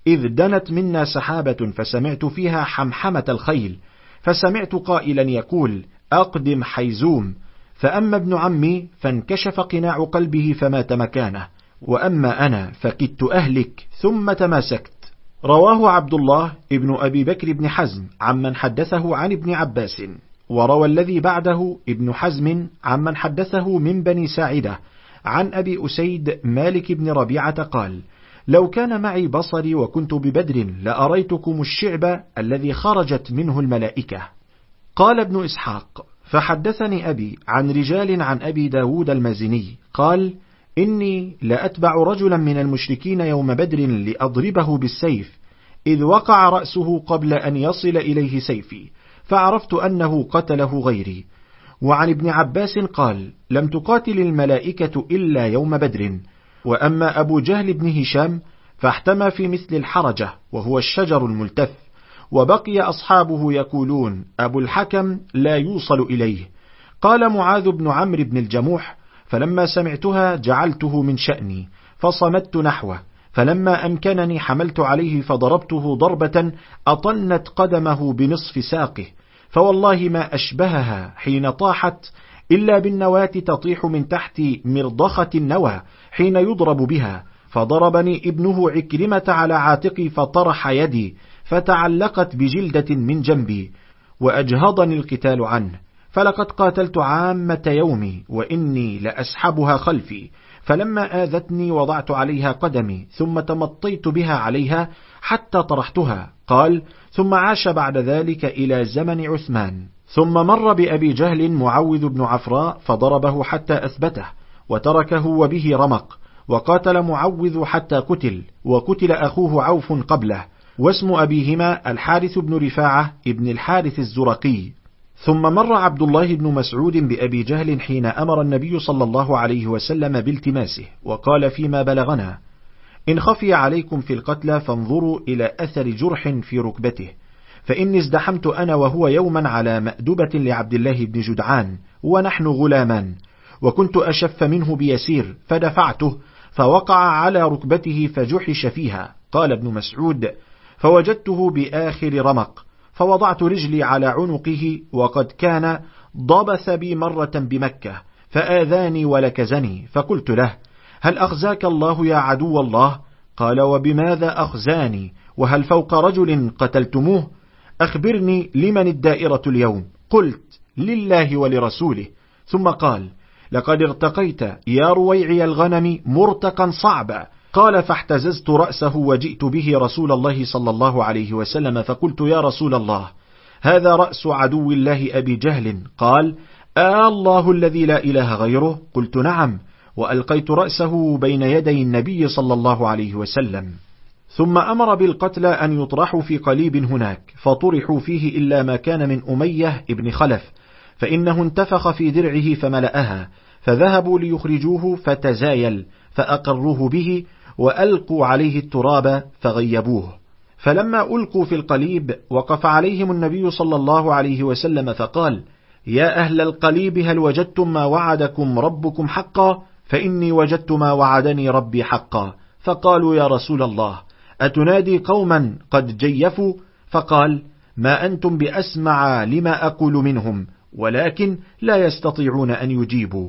إذ دنت منا سحابة فسمعت فيها حمحمة الخيل، فسمعت قائلا يقول: أقدم حيزوم. فأما ابن عمي فانكشف قناع قلبه فمات مكانه، وأما أنا فكدت أهلك ثم تماسكت. رواه عبد الله ابن أبي بكر بن حزم عمن حدثه عن ابن عباس، وروى الذي بعده ابن حزم عمن حدثه من بني ساعدة عن أبي أسيد مالك بن ربيعة قال: لو كان معي بصري وكنت ببدر لأريتكم الشعب الذي خرجت منه الملائكة. قال ابن إسحاق: فحدثني أبي عن رجال عن أبي داود المازني قال: إني لأتبع رجلا من المشركين يوم بدر لأضربه بالسيف، إذ وقع رأسه قبل أن يصل إليه سيفي، فعرفت أنه قتله غيري. وعن ابن عباس قال: لم تقاتل الملائكة إلا يوم بدر. وأما أبو جهل بن هشام فاحتمى في مثل الحرجة وهو الشجر الملتف، وبقي أصحابه يقولون: أبو الحكم لا يوصل إليه. قال معاذ بن عمرو بن الجموح: فلما سمعتها جعلته من شأني فصمت نحوه، فلما أمكنني حملت عليه فضربته ضربة أطنت قدمه بنصف ساقه، فوالله ما أشبهها حين طاحت إلا بالنواة تطيح من تحت مرضخة النوى حين يضرب بها، فضربني ابنه عكرمة على عاتقي فطرح يدي فتعلقت بجلدة من جنبي، وأجهضني القتال عنه، فلقد قاتلت عامة يومي وإني لأسحبها خلفي، فلما آذتني وضعت عليها قدمي ثم تمطيت بها عليها حتى طرحتها. قال: ثم عاش بعد ذلك إلى زمن عثمان. ثم مر بأبي جهل معوذ بن عفراء فضربه حتى أثبته وتركه وبه رمق، وقاتل معوذ حتى قتل، وقتل أخوه عوف قبله، واسم أبيهما الحارث بن رفاعة ابن الحارث الزرقي. ثم مر عبد الله بن مسعود بأبي جهل حين أمر النبي صلى الله عليه وسلم بالتماسه، وقال فيما بلغنا: إن خفي عليكم في القتلى فانظروا إلى أثر جرح في ركبته، فإني ازدحمت أنا وهو يوما على مأدبة لعبد الله بن جدعان ونحن غلامان، وكنت أشف منه بيسير فدفعته فوقع على ركبته فجحش فيها. قال ابن مسعود: فوجدته بآخر رمق، فوضعت رجلي على عنقه وقد كان ضبث بي مرة بمكة فآذاني ولكزني، فقلت له: هل أخزاك الله يا عدو الله؟ قال: وبماذا أخزاني؟ وهل فوق رجل قتلتموه؟ أخبرني لمن الدائرة اليوم؟ قلت: لله ولرسوله. ثم قال: لقد ارتقيت يا رويعي الغنم مرتقا صعبا. قال: فاحتززت رأسه وجئت به رسول الله صلى الله عليه وسلم، فقلت: يا رسول الله، هذا رأس عدو الله أبي جهل. قال: الله الذي لا إله غيره؟ قلت: نعم. وألقيت رأسه بين يدي النبي صلى الله عليه وسلم. ثم أمر بالقتلى أن يطرحوا في قليب هناك، فطرحوا فيه إلا ما كان من أمية ابن خلف، فإنه انتفخ في درعه فملأها، فذهبوا ليخرجوه فتزايل، فأقروه به وألقوا عليه التراب فغيبوه. فلما ألقوا في القليب وقف عليهم النبي صلى الله عليه وسلم فقال: يا أهل القليب، هل وجدتم ما وعدكم ربكم حقا؟ فإني وجدت ما وعدني ربي حقا. فقالوا: يا رسول الله، أتنادي قوما قد جيفوا؟ فقال: ما أنتم بأسمع لما أقول منهم، ولكن لا يستطيعون أن يجيبوا.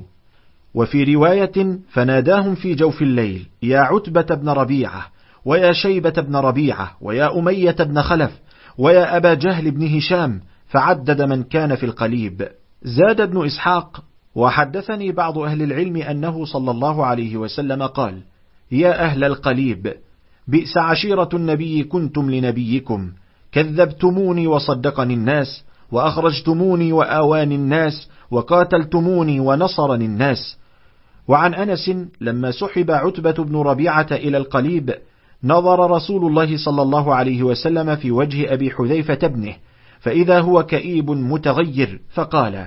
وفي رواية: فناداهم في جوف الليل: يا عتبة بن ربيعة، ويا شيبة بن ربيعة، ويا أمية بن خلف، ويا أبا جهل بن هشام، فعدد من كان في القليب. زاد ابن إسحاق: وحدثني بعض أهل العلم أنه صلى الله عليه وسلم قال: يا أهل القليب، بئس عشيرة النبي كنتم لنبيكم، كذبتموني وصدقني الناس، وأخرجتموني وآواني الناس، وقاتلتموني ونصرني الناس. وعن أنس: لما سحب عتبة بن ربيعة إلى القليب، نظر رسول الله صلى الله عليه وسلم في وجه أبي حذيفة ابنه، فإذا هو كئيب متغير، فقال: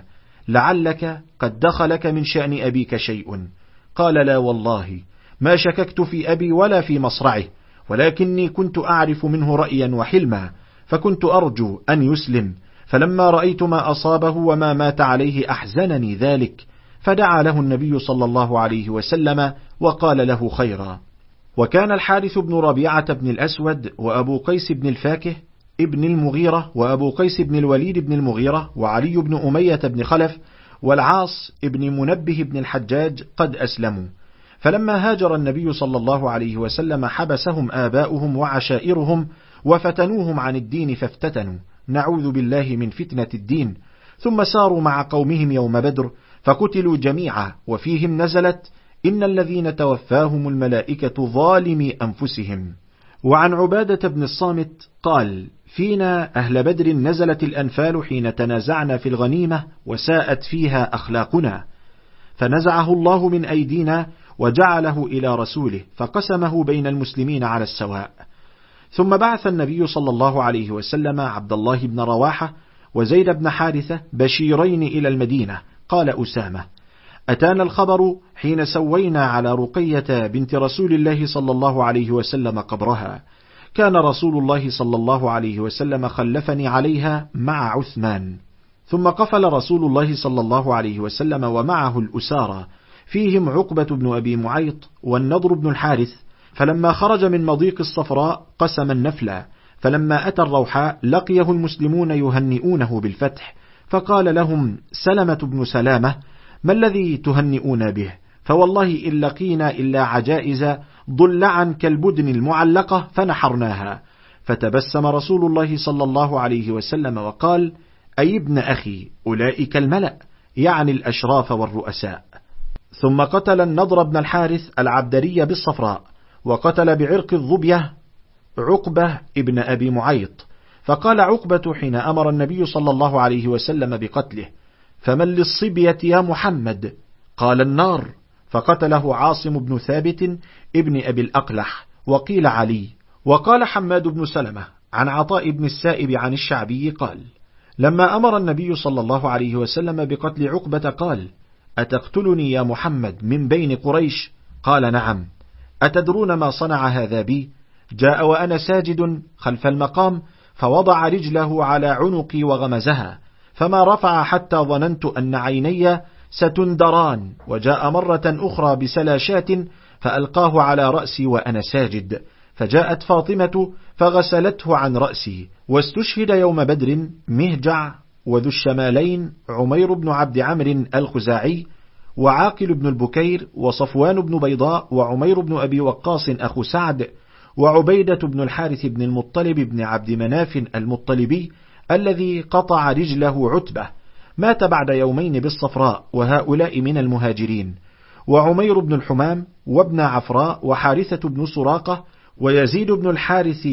لعلك قد دخلك من شأن أبيك شيء. قال: لا والله، ما شككت في أبي ولا في مصرعه، ولكني كنت أعرف منه رأيا وحلما، فكنت أرجو أن يسلم، فلما رأيت ما أصابه وما مات عليه أحزنني ذلك، فدعا له النبي صلى الله عليه وسلم وقال له خيرا. وكان الحارث بن ربيعة بن الأسود وأبو قيس بن الفاكه ابن المغيرة وأبو قيس بن الوليد بن المغيرة وعلي بن أمية بن خلف والعاص ابن منبه بن الحجاج قد أسلموا. فلما هاجر النبي صلى الله عليه وسلم حبسهم آباؤهم وعشائرهم وفتنوهم عن الدين فافتتنوا، نعوذ بالله من فتنة الدين. ثم ساروا مع قومهم يوم بدر فقتلوا جميعا، وفيهم نزلت إن الذين توفاهم الملائكة ظالمي أنفسهم. وعن عبادة بن الصامت قال: فينا أهل بدر نزلت الأنفال حين تنازعنا في الغنيمة وساءت فيها أخلاقنا، فنزعه الله من أيدينا وجعله إلى رسوله فقسمه بين المسلمين على السواء. ثم بعث النبي صلى الله عليه وسلم عبد الله بن رواحة وزيد بن حارثة بشيرين إلى المدينة. قال أسامة: أتانا الخبر حين سوينا على رقية بنت رسول الله صلى الله عليه وسلم قبرها، كان رسول الله صلى الله عليه وسلم خلفني عليها مع عثمان. ثم قفل رسول الله صلى الله عليه وسلم ومعه الأسارى، فيهم عقبة بن أبي معيط والنضر بن الحارث. فلما خرج من مضيق الصفراء قسم النفل، فلما أتى الروحاء لقيه المسلمون يهنئونه بالفتح، فقال لهم سلمة بن سلامة: ما الذي تهنئون به؟ فوالله إن لقينا إلا عجائز ضلعا كالبدن المعلقة فنحرناها. فتبسم رسول الله صلى الله عليه وسلم وقال: أي ابن أخي، أولئك الملأ، يعني الأشراف والرؤساء. ثم قتل النضر بن الحارث العبدري بالصفراء، وقتل بعرق الظبية عقبة ابن أبي معيط. فقال عقبة حين أمر النبي صلى الله عليه وسلم بقتله: فمن للصبية يا محمد؟ قال: النار. فقتله عاصم بن ثابت ابن أبي الأقلح، وقيل علي. وقال حماد بن سلمة عن عطاء بن السائب عن الشعبي قال: لما أمر النبي صلى الله عليه وسلم بقتل عقبة قال: أتقتلني يا محمد من بين قريش؟ قال: نعم. أتدرون ما صنع هذا بي؟ جاء وأنا ساجد خلف المقام فوضع رجله على عنقي وغمزها، فما رفع حتى ظننت أن عيني ستندران، وجاء مرة أخرى بسلاشات فألقاه على رأسي وأنا ساجد، فجاءت فاطمة فغسلته عن رأسي. واستشهد يوم بدر مهجع وذو الشمالين عمير بن عبد عمرو الخزاعي وعاقل بن البكير وصفوان بن بيضاء وعمير بن أبي وقاص أخو سعد وعبيدة بن الحارث بن المطلب بن عبد مناف المطلبي الذي قطع رجله عتبة، مات بعد يومين بالصفراء، وهؤلاء من المهاجرين. وعمير بن الحمام وابن عفراء وحارثة بن سراقة ويزيد بن الحارث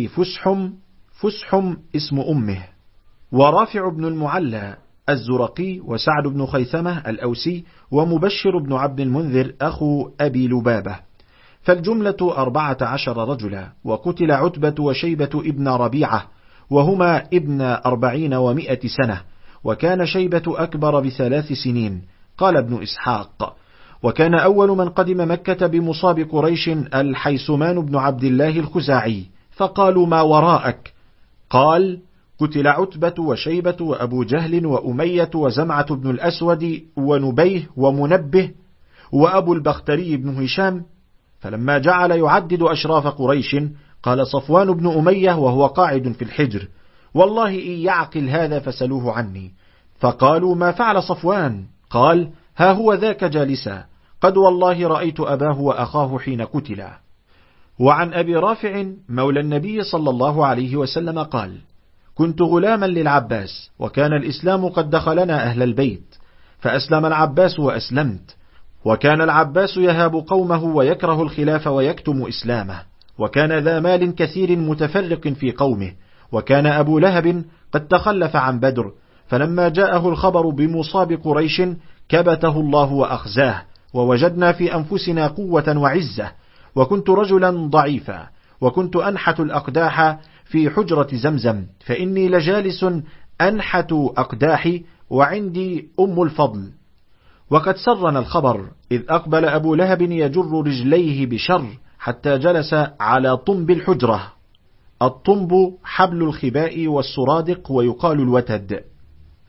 فسحم اسم أمه، ورافع بن المعلى الزرقي وسعد بن خيثمة الأوسي ومبشر بن عبد المنذر أخو أبي لبابة، فالجملة 14 رجلا. وقتل عتبة وشيبة ابن ربيعة وهما ابن 40 و100 سنة، وكان شيبة أكبر ب3 سنين. قال ابن إسحاق: وكان أول من قدم مكة بمصاب قريش الحيثمان بن عبد الله الخزاعي، فقالوا: ما وراءك؟ قال: قتل عتبة وشيبة وأبو جهل وأمية وزمعة بن الأسود ونبيه ومنبه وأبو البختري بن هشام. فلما جعل يعدد أشراف قريش قال صفوان بن أمية وهو قاعد في الحجر: والله إن يعقل هذا فسلوه عني. فقالوا: ما فعل صفوان؟ قال: ها هو ذاك جالسا، قد والله رأيت أباه وأخاه حين قتلا. وعن أبي رافع مولى النبي صلى الله عليه وسلم قال: كنت غلاما للعباس، وكان الإسلام قد دخلنا أهل البيت، فأسلم العباس وأسلمت، وكان العباس يهاب قومه ويكره الخلاف ويكتم إسلامه، وكان ذا مال كثير متفرق في قومه، وكان أبو لهب قد تخلف عن بدر، فلما جاءه الخبر بمصاب قريش كبته الله وأخزاه، ووجدنا في أنفسنا قوة وعزة. وكنت رجلا ضعيفا، وكنت أنحت الأقداح في حجرة زمزم، فإني لجالس أنحت أقداحي وعندي أم الفضل. وقد سرنا الخبر إذ أقبل أبو لهب يجر رجليه بشر حتى جلس على طنب الحجرة. الطنب حبل الخباء والسرادق ويقال الوتد.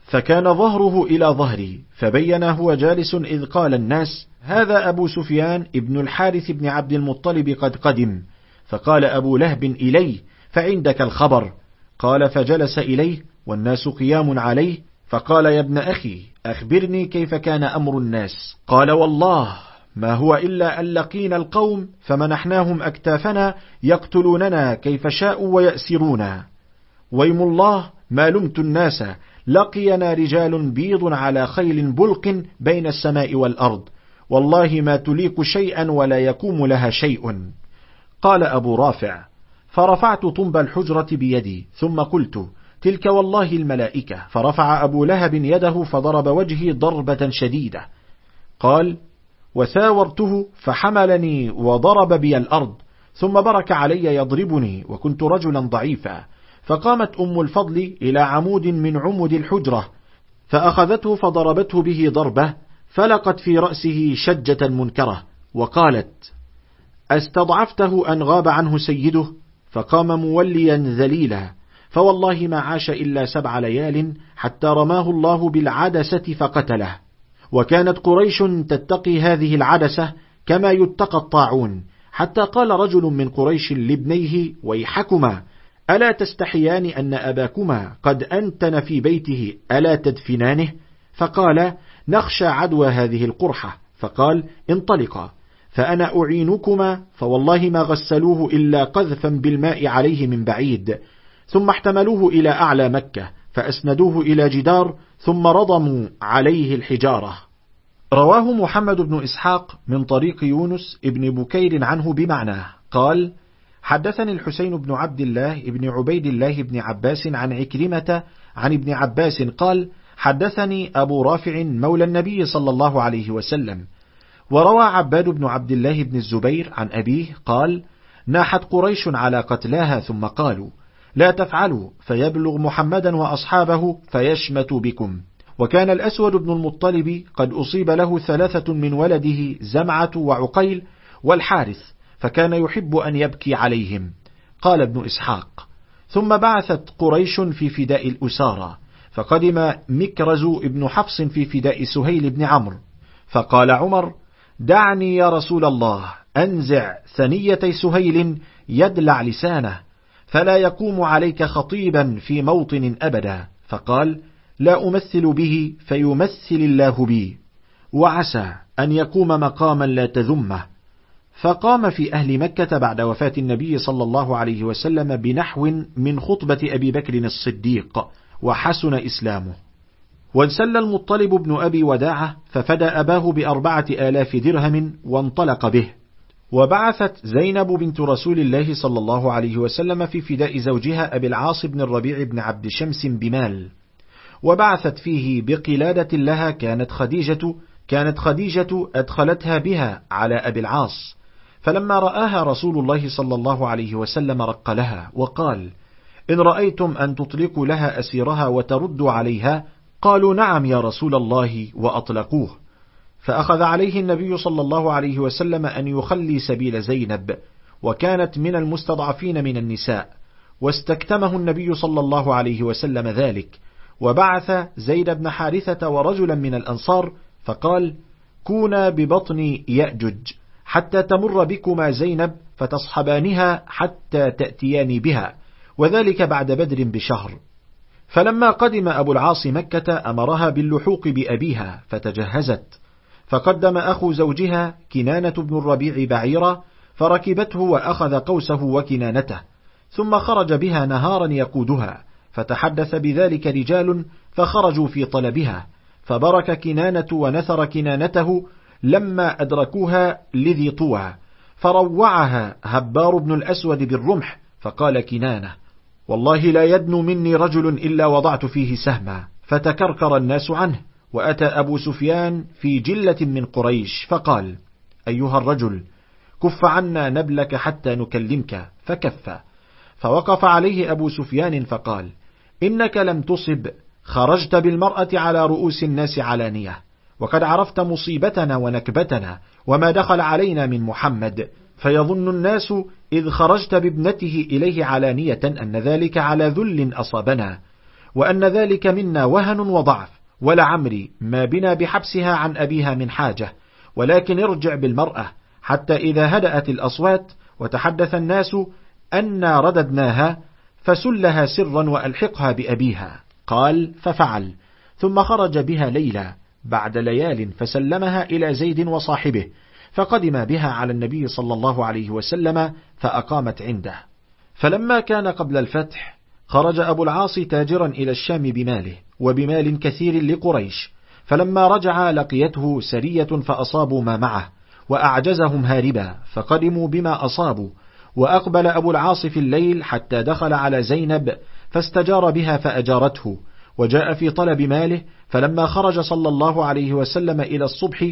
فكان ظهره إلى ظهري، فبين هو جالس إذ قال الناس: هذا أبو سفيان ابن الحارث بن عبد المطلب قد قدم. فقال أبو لهب: إليه، فعندك الخبر. قال: فجلس إليه والناس قيام عليه، فقال: يا ابن أخي، أخبرني كيف كان أمر الناس. قال: والله ما هو إلا أن لقينا القوم فمنحناهم أكتافنا يقتلوننا كيف شاءوا ويأسرونا، ويم الله ما لمت الناس، لقينا رجال بيض على خيل بلق بين السماء والأرض، والله ما تليق شيئا ولا يقوم لها شيء. قال أبو رافع: فرفعت طنب الحجرة بيدي ثم قلت: تلك والله الملائكة. فرفع أبو لهب يده فضرب وجهي ضربة شديدة. قال: وثاورته فحملني وضرب بي الأرض، ثم برك علي يضربني، وكنت رجلا ضعيفا. فقامت أم الفضل إلى عمود من عمد الحجرة فأخذته فضربته به ضربة، فلقت في رأسه شجة منكرة، وقالت: استضعفته أن غاب عنه سيده. فقام موليا ذليلا، فوالله ما عاش إلا 7 ليال حتى رماه الله بالعدسة فقتله. وكانت قريش تتقي هذه العدسة كما يتقى الطاعون، حتى قال رجل من قريش لابنيه: ويحكما، ألا تستحيان أن أباكما قد أنتن في بيته، ألا تدفنانه؟ فقال: نخشى عدوى هذه القرحة. فقال: انطلقا فأنا أعينكما، فوالله ما غسلوه إلا قذفا بالماء عليه من بعيد، ثم احتملوه إلى أعلى مكة فأسندوه إلى جدار، ثم رضموا عليه الحجارة. رواه محمد بن إسحاق من طريق يونس ابن بكير عنه بمعناه. قال: حدثني الحسين بن عبد الله ابن عبيد الله بن عباس عن عكرمة عن ابن عباس قال: حدثني أبو رافع مولى النبي صلى الله عليه وسلم. وروى عباد بن عبد الله بن الزبير عن أبيه قال: ناحت قريش على قتلاها، ثم قالوا: لا تفعلوا فيبلغ محمدا وأصحابه فيشمت بكم. وكان الأسود بن المطلب قد أصيب له 3 من ولده، زمعة وعقيل والحارث، فكان يحب أن يبكي عليهم. قال ابن إسحاق: ثم بعثت قريش في فداء الأسارى، فقدم مكرز ابن حفص في فداء سهيل بن عمرو، فقال عمر: دعني يا رسول الله أنزع ثنيتي سهيل يدلع لسانه، فلا يقوم عليك خطيبا في موطن أبدا. فقال: لا أمثل به فيمثل الله بي، وعسى أن يقوم مقاما لا تذمه. فقام في أهل مكة بعد وفاة النبي صلى الله عليه وسلم بنحو من خطبة أبي بكر الصديق، وحسن إسلامه. وانسل المطلب بن أبي وداعة ففدى أباه ب4,000 درهم وانطلق به. وبعثت زينب بنت رسول الله صلى الله عليه وسلم في فداء زوجها أبي العاص بن الربيع بن عبد شمس بمال، وبعثت فيه بقلادة لها كانت خديجة أدخلتها بها على أبي العاص. فلما رآها رسول الله صلى الله عليه وسلم رق لها وقال: إن رأيتم أن تطلقوا لها أسيرها وتردوا عليها؟ قالوا: نعم يا رسول الله، وأطلقوه. فأخذ عليه النبي صلى الله عليه وسلم أن يخلي سبيل زينب، وكانت من المستضعفين من النساء، واستكتمه النبي صلى الله عليه وسلم ذلك. وبعث زيد بن حارثة ورجلا من الأنصار فقال: كونا ببطن يأجج حتى تمر بكما زينب فتصحبانها حتى تأتيان بها، وذلك بعد بدر بشهر. فلما قدم أبو العاص مكة أمرها باللحوق بأبيها فتجهزت، فقدم أخو زوجها كنانة بن الربيع بعيرا فركبته وأخذ قوسه وكنانته، ثم خرج بها نهارا يقودها، فتحدث بذلك رجال فخرجوا في طلبها، فبرك كنانة ونثر كنانته لما أدركوها لذي طوى، فروعها هبار بن الأسود بالرمح، فقال كنانة: والله لا يدنو مني رجل إلا وضعت فيه سهما. فتكركر الناس عنه، وأتى أبو سفيان في جلة من قريش فقال: أيها الرجل، كف عنا نبلك حتى نكلمك. فكف، فوقف عليه أبو سفيان فقال: إنك لم تصب، خرجت بالمرأة على رؤوس الناس علانية، وقد عرفت مصيبتنا ونكبتنا وما دخل علينا من محمد، فيظن الناس إذ خرجت بابنته إليه علانية أن ذلك على ذل أصابنا، وأن ذلك منا وهن وضعف، ولعمري ما بنا بحبسها عن أبيها من حاجة، ولكن ارجع بالمرأة حتى إذا هدأت الأصوات وتحدث الناس أنا رددناها فسلها سرا وألحقها بأبيها. قال ففعل، ثم خرج بها ليلى بعد ليال فسلمها إلى زيد وصاحبه، فقدم بها على النبي صلى الله عليه وسلم فأقامت عنده. فلما كان قبل الفتح خرج أبو العاص تاجرا إلى الشام بماله وبمال كثير لقريش، فلما رجع لقيته سرية فأصابوا ما معه وأعجزهم هاربا، فقدموا بما أصابوا. وأقبل أبو العاص في الليل حتى دخل على زينب فاستجار بها فأجارته، وجاء في طلب ماله. فلما خرج صلى الله عليه وسلم إلى الصبح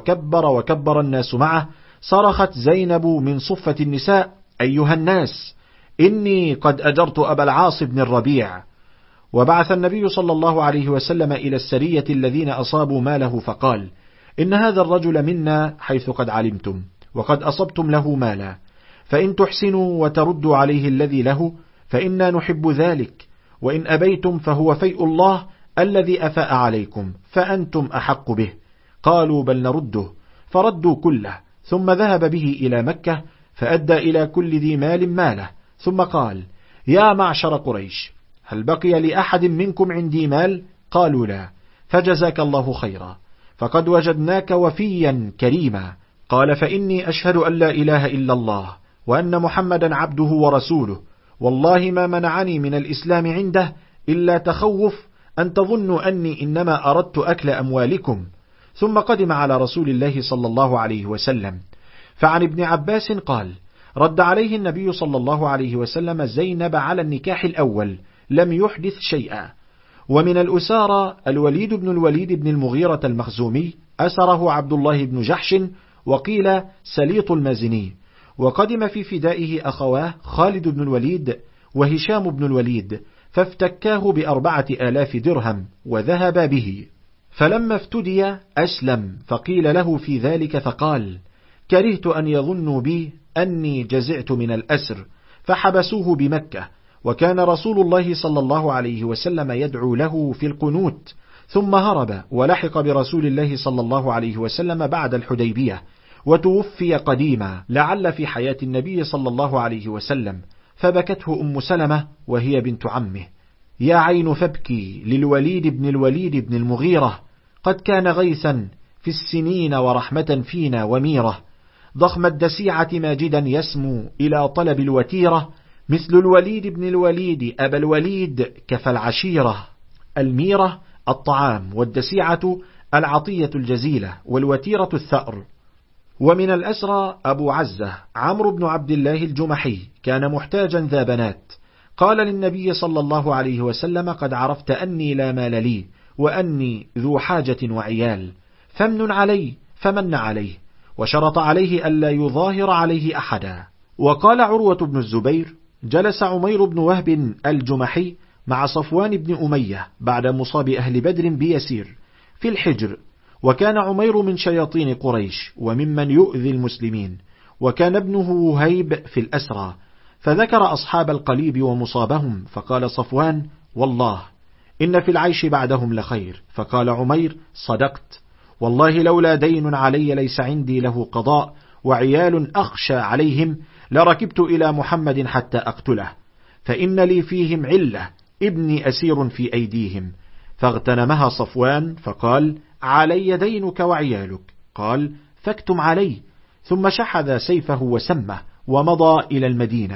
وكبر الناس معه، صرخت زينب من صفة النساء: أيها الناس، إني قد أجرت أبا العاص بن الربيع. وبعث النبي صلى الله عليه وسلم إلى السرية الذين أصابوا ماله فقال: إن هذا الرجل منا حيث قد علمتم، وقد أصبتم له مالا، فإن تحسنوا وتردوا عليه الذي له فإنا نحب ذلك، وإن أبيتم فهو فيء الله الذي أفاء عليكم، فأنتم أحق به. قالوا بل نرده، فردوا كله، ثم ذهب به إلى مكة فأدى إلى كل ذي مال ماله، ثم قال: يا معشر قريش، هل بقي لأحد منكم عندي مال؟ قالوا لا. فجزاك الله خيرا، فقد وجدناك وفيا كريما. قال: فإني أشهد أن لا إله إلا الله وأن محمدا عبده ورسوله، والله ما منعني من الإسلام عنده إلا تخوف أن تظنوا أني إنما أردت أكل أموالكم. ثم قدم على رسول الله صلى الله عليه وسلم. فعن ابن عباس قال: رد عليه النبي صلى الله عليه وسلم زينب على النكاح الأول، لم يحدث شيئا. ومن الأسارى الوليد بن الوليد بن المغيرة المخزومي، أسره عبد الله بن جحش، وقيل سليط المازني. وقدم في فدائه أخواه خالد بن الوليد وهشام بن الوليد، فافتكاه ب4,000 درهم وذهب به. فلما افتدي أسلم، فقيل له في ذلك فقال: كرهت أن يظنوا بي أني جزعت من الأسر، فحبسوه بمكة. وكان رسول الله صلى الله عليه وسلم يدعو له في القنوت، ثم هرب ولحق برسول الله صلى الله عليه وسلم بعد الحديبية، وتوفي قديما لعل في حياة النبي صلى الله عليه وسلم، فبكته أم سلمة وهي بنت عمه: يا عين فابكي للوليد بن الوليد بن المغيرة، قد كان غيثا في السنين ورحمة فينا وميرة، ضخم الدسيعة ماجدا يسمو إلى طلب الوتيرة، مثل الوليد بن الوليد أبا الوليد كفى العشيرة. الميرة الطعام، والدسيعة العطية الجزيلة، والوتيرة الثأر. ومن الأسرى أبو عزة عمرو بن عبد الله الجمحي، كان محتاجا ذا بنات، قال للنبي صلى الله عليه وسلم: قد عرفت أني لا مال لي، وأني ذو حاجة وعيال، فمن علي، فمن عليه، وشرط عليه ألا يظاهر عليه أحدا. وقال عروة بن الزبير: جلس عمير بن وهب الجمحي مع صفوان بن أمية بعد مصاب أهل بدر بيسير في الحجر، وكان عمير من شياطين قريش وممن يؤذي المسلمين، وكان ابنه وهيب في الأسرى، فذكر أصحاب القليب ومصابهم، فقال صفوان: والله إن في العيش بعدهم لخير. فقال عمير: صدقت، والله لولا دين علي ليس عندي له قضاء وعيال أخشى عليهم لركبت إلى محمد حتى أقتله، فإن لي فيهم علة، ابني أسير في أيديهم. فاغتنمها صفوان فقال: علي دينك وعيالك. قال: فاكتم علي. ثم شحذ سيفه وسمه ومضى إلى المدينة.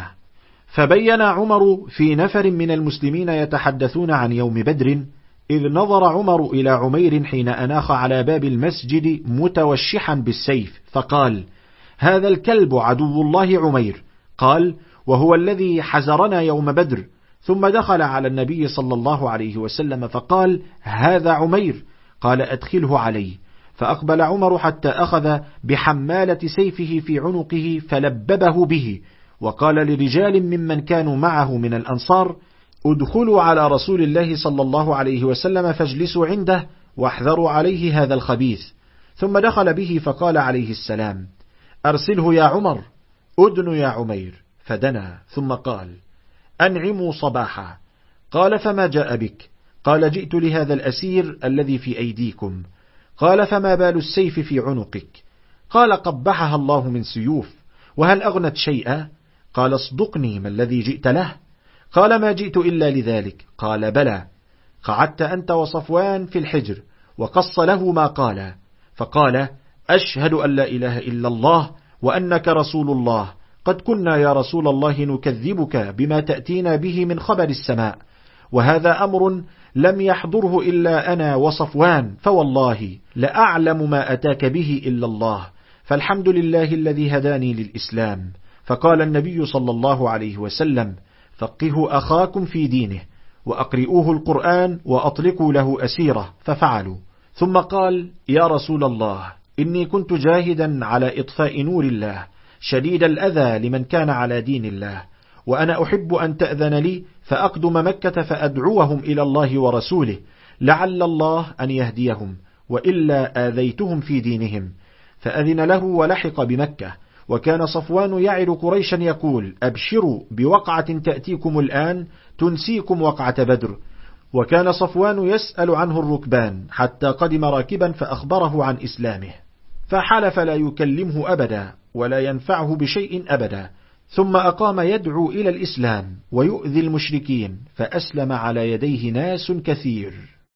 فبين عمر في نفر من المسلمين يتحدثون عن يوم بدر، إذ نظر عمر إلى عمير حين أناخ على باب المسجد متوشحا بالسيف، فقال: هذا الكلب عدو الله عمير. قال: وهو الذي حزرنا يوم بدر. ثم دخل على النبي صلى الله عليه وسلم فقال: هذا عمير. قال: أدخله علي. فأقبل عمر حتى أخذ بحمالة سيفه في عنقه فلببه به، وقال لرجال ممن كانوا معه من الأنصار: ادخلوا على رسول الله صلى الله عليه وسلم فاجلسوا عنده واحذروا عليه هذا الخبيث. ثم دخل به فقال عليه السلام: أرسله يا عمر. أدن يا عمير. فدنا ثم قال: أنعموا صباحا. قال: فما جاء بك؟ قال: جئت لهذا الأسير الذي في أيديكم. قال: فما بال السيف في عنقك؟ قال: قبحها الله من سيوف، وهل أغنت شيئا؟ قال: اصدقني، ما الذي جئت له؟ قال: ما جئت إلا لذلك. قال: بلى، قعدت أنت وصفوان في الحجر. وقص له ما قال، فقال: أشهد أن لا إله إلا الله وأنك رسول الله. قد كنا يا رسول الله نكذبك بما تأتينا به من خبر السماء، وهذا أمر لم يحضره إلا أنا وصفوان، فوالله لأعلم ما أتاك به إلا الله، فالحمد لله الذي هداني للإسلام. فقال النبي صلى الله عليه وسلم: فقهوا أخاكم في دينه، وأقرئوه القرآن، وأطلقوا له أسيره. ففعلوا. ثم قال: يا رسول الله، إني كنت جاهدا على إطفاء نور الله، شديد الأذى لمن كان على دين الله، وأنا أحب أن تأذن لي فأقدم مكة فأدعوهم إلى الله ورسوله، لعل الله أن يهديهم، وإلا آذيتهم في دينهم. فأذن له ولحق بمكة. وكان صفوان يعد قريشا يقول: أبشروا بوقعة تأتيكم الآن تنسيكم وقعة بدر. وكان صفوان يسأل عنه الركبان حتى قدم راكبا فأخبره عن إسلامه، فحلف لا يكلمه أبدا ولا ينفعه بشيء أبدا. ثم أقام يدعو إلى الإسلام ويؤذي المشركين، فأسلم على يديه ناس كثير.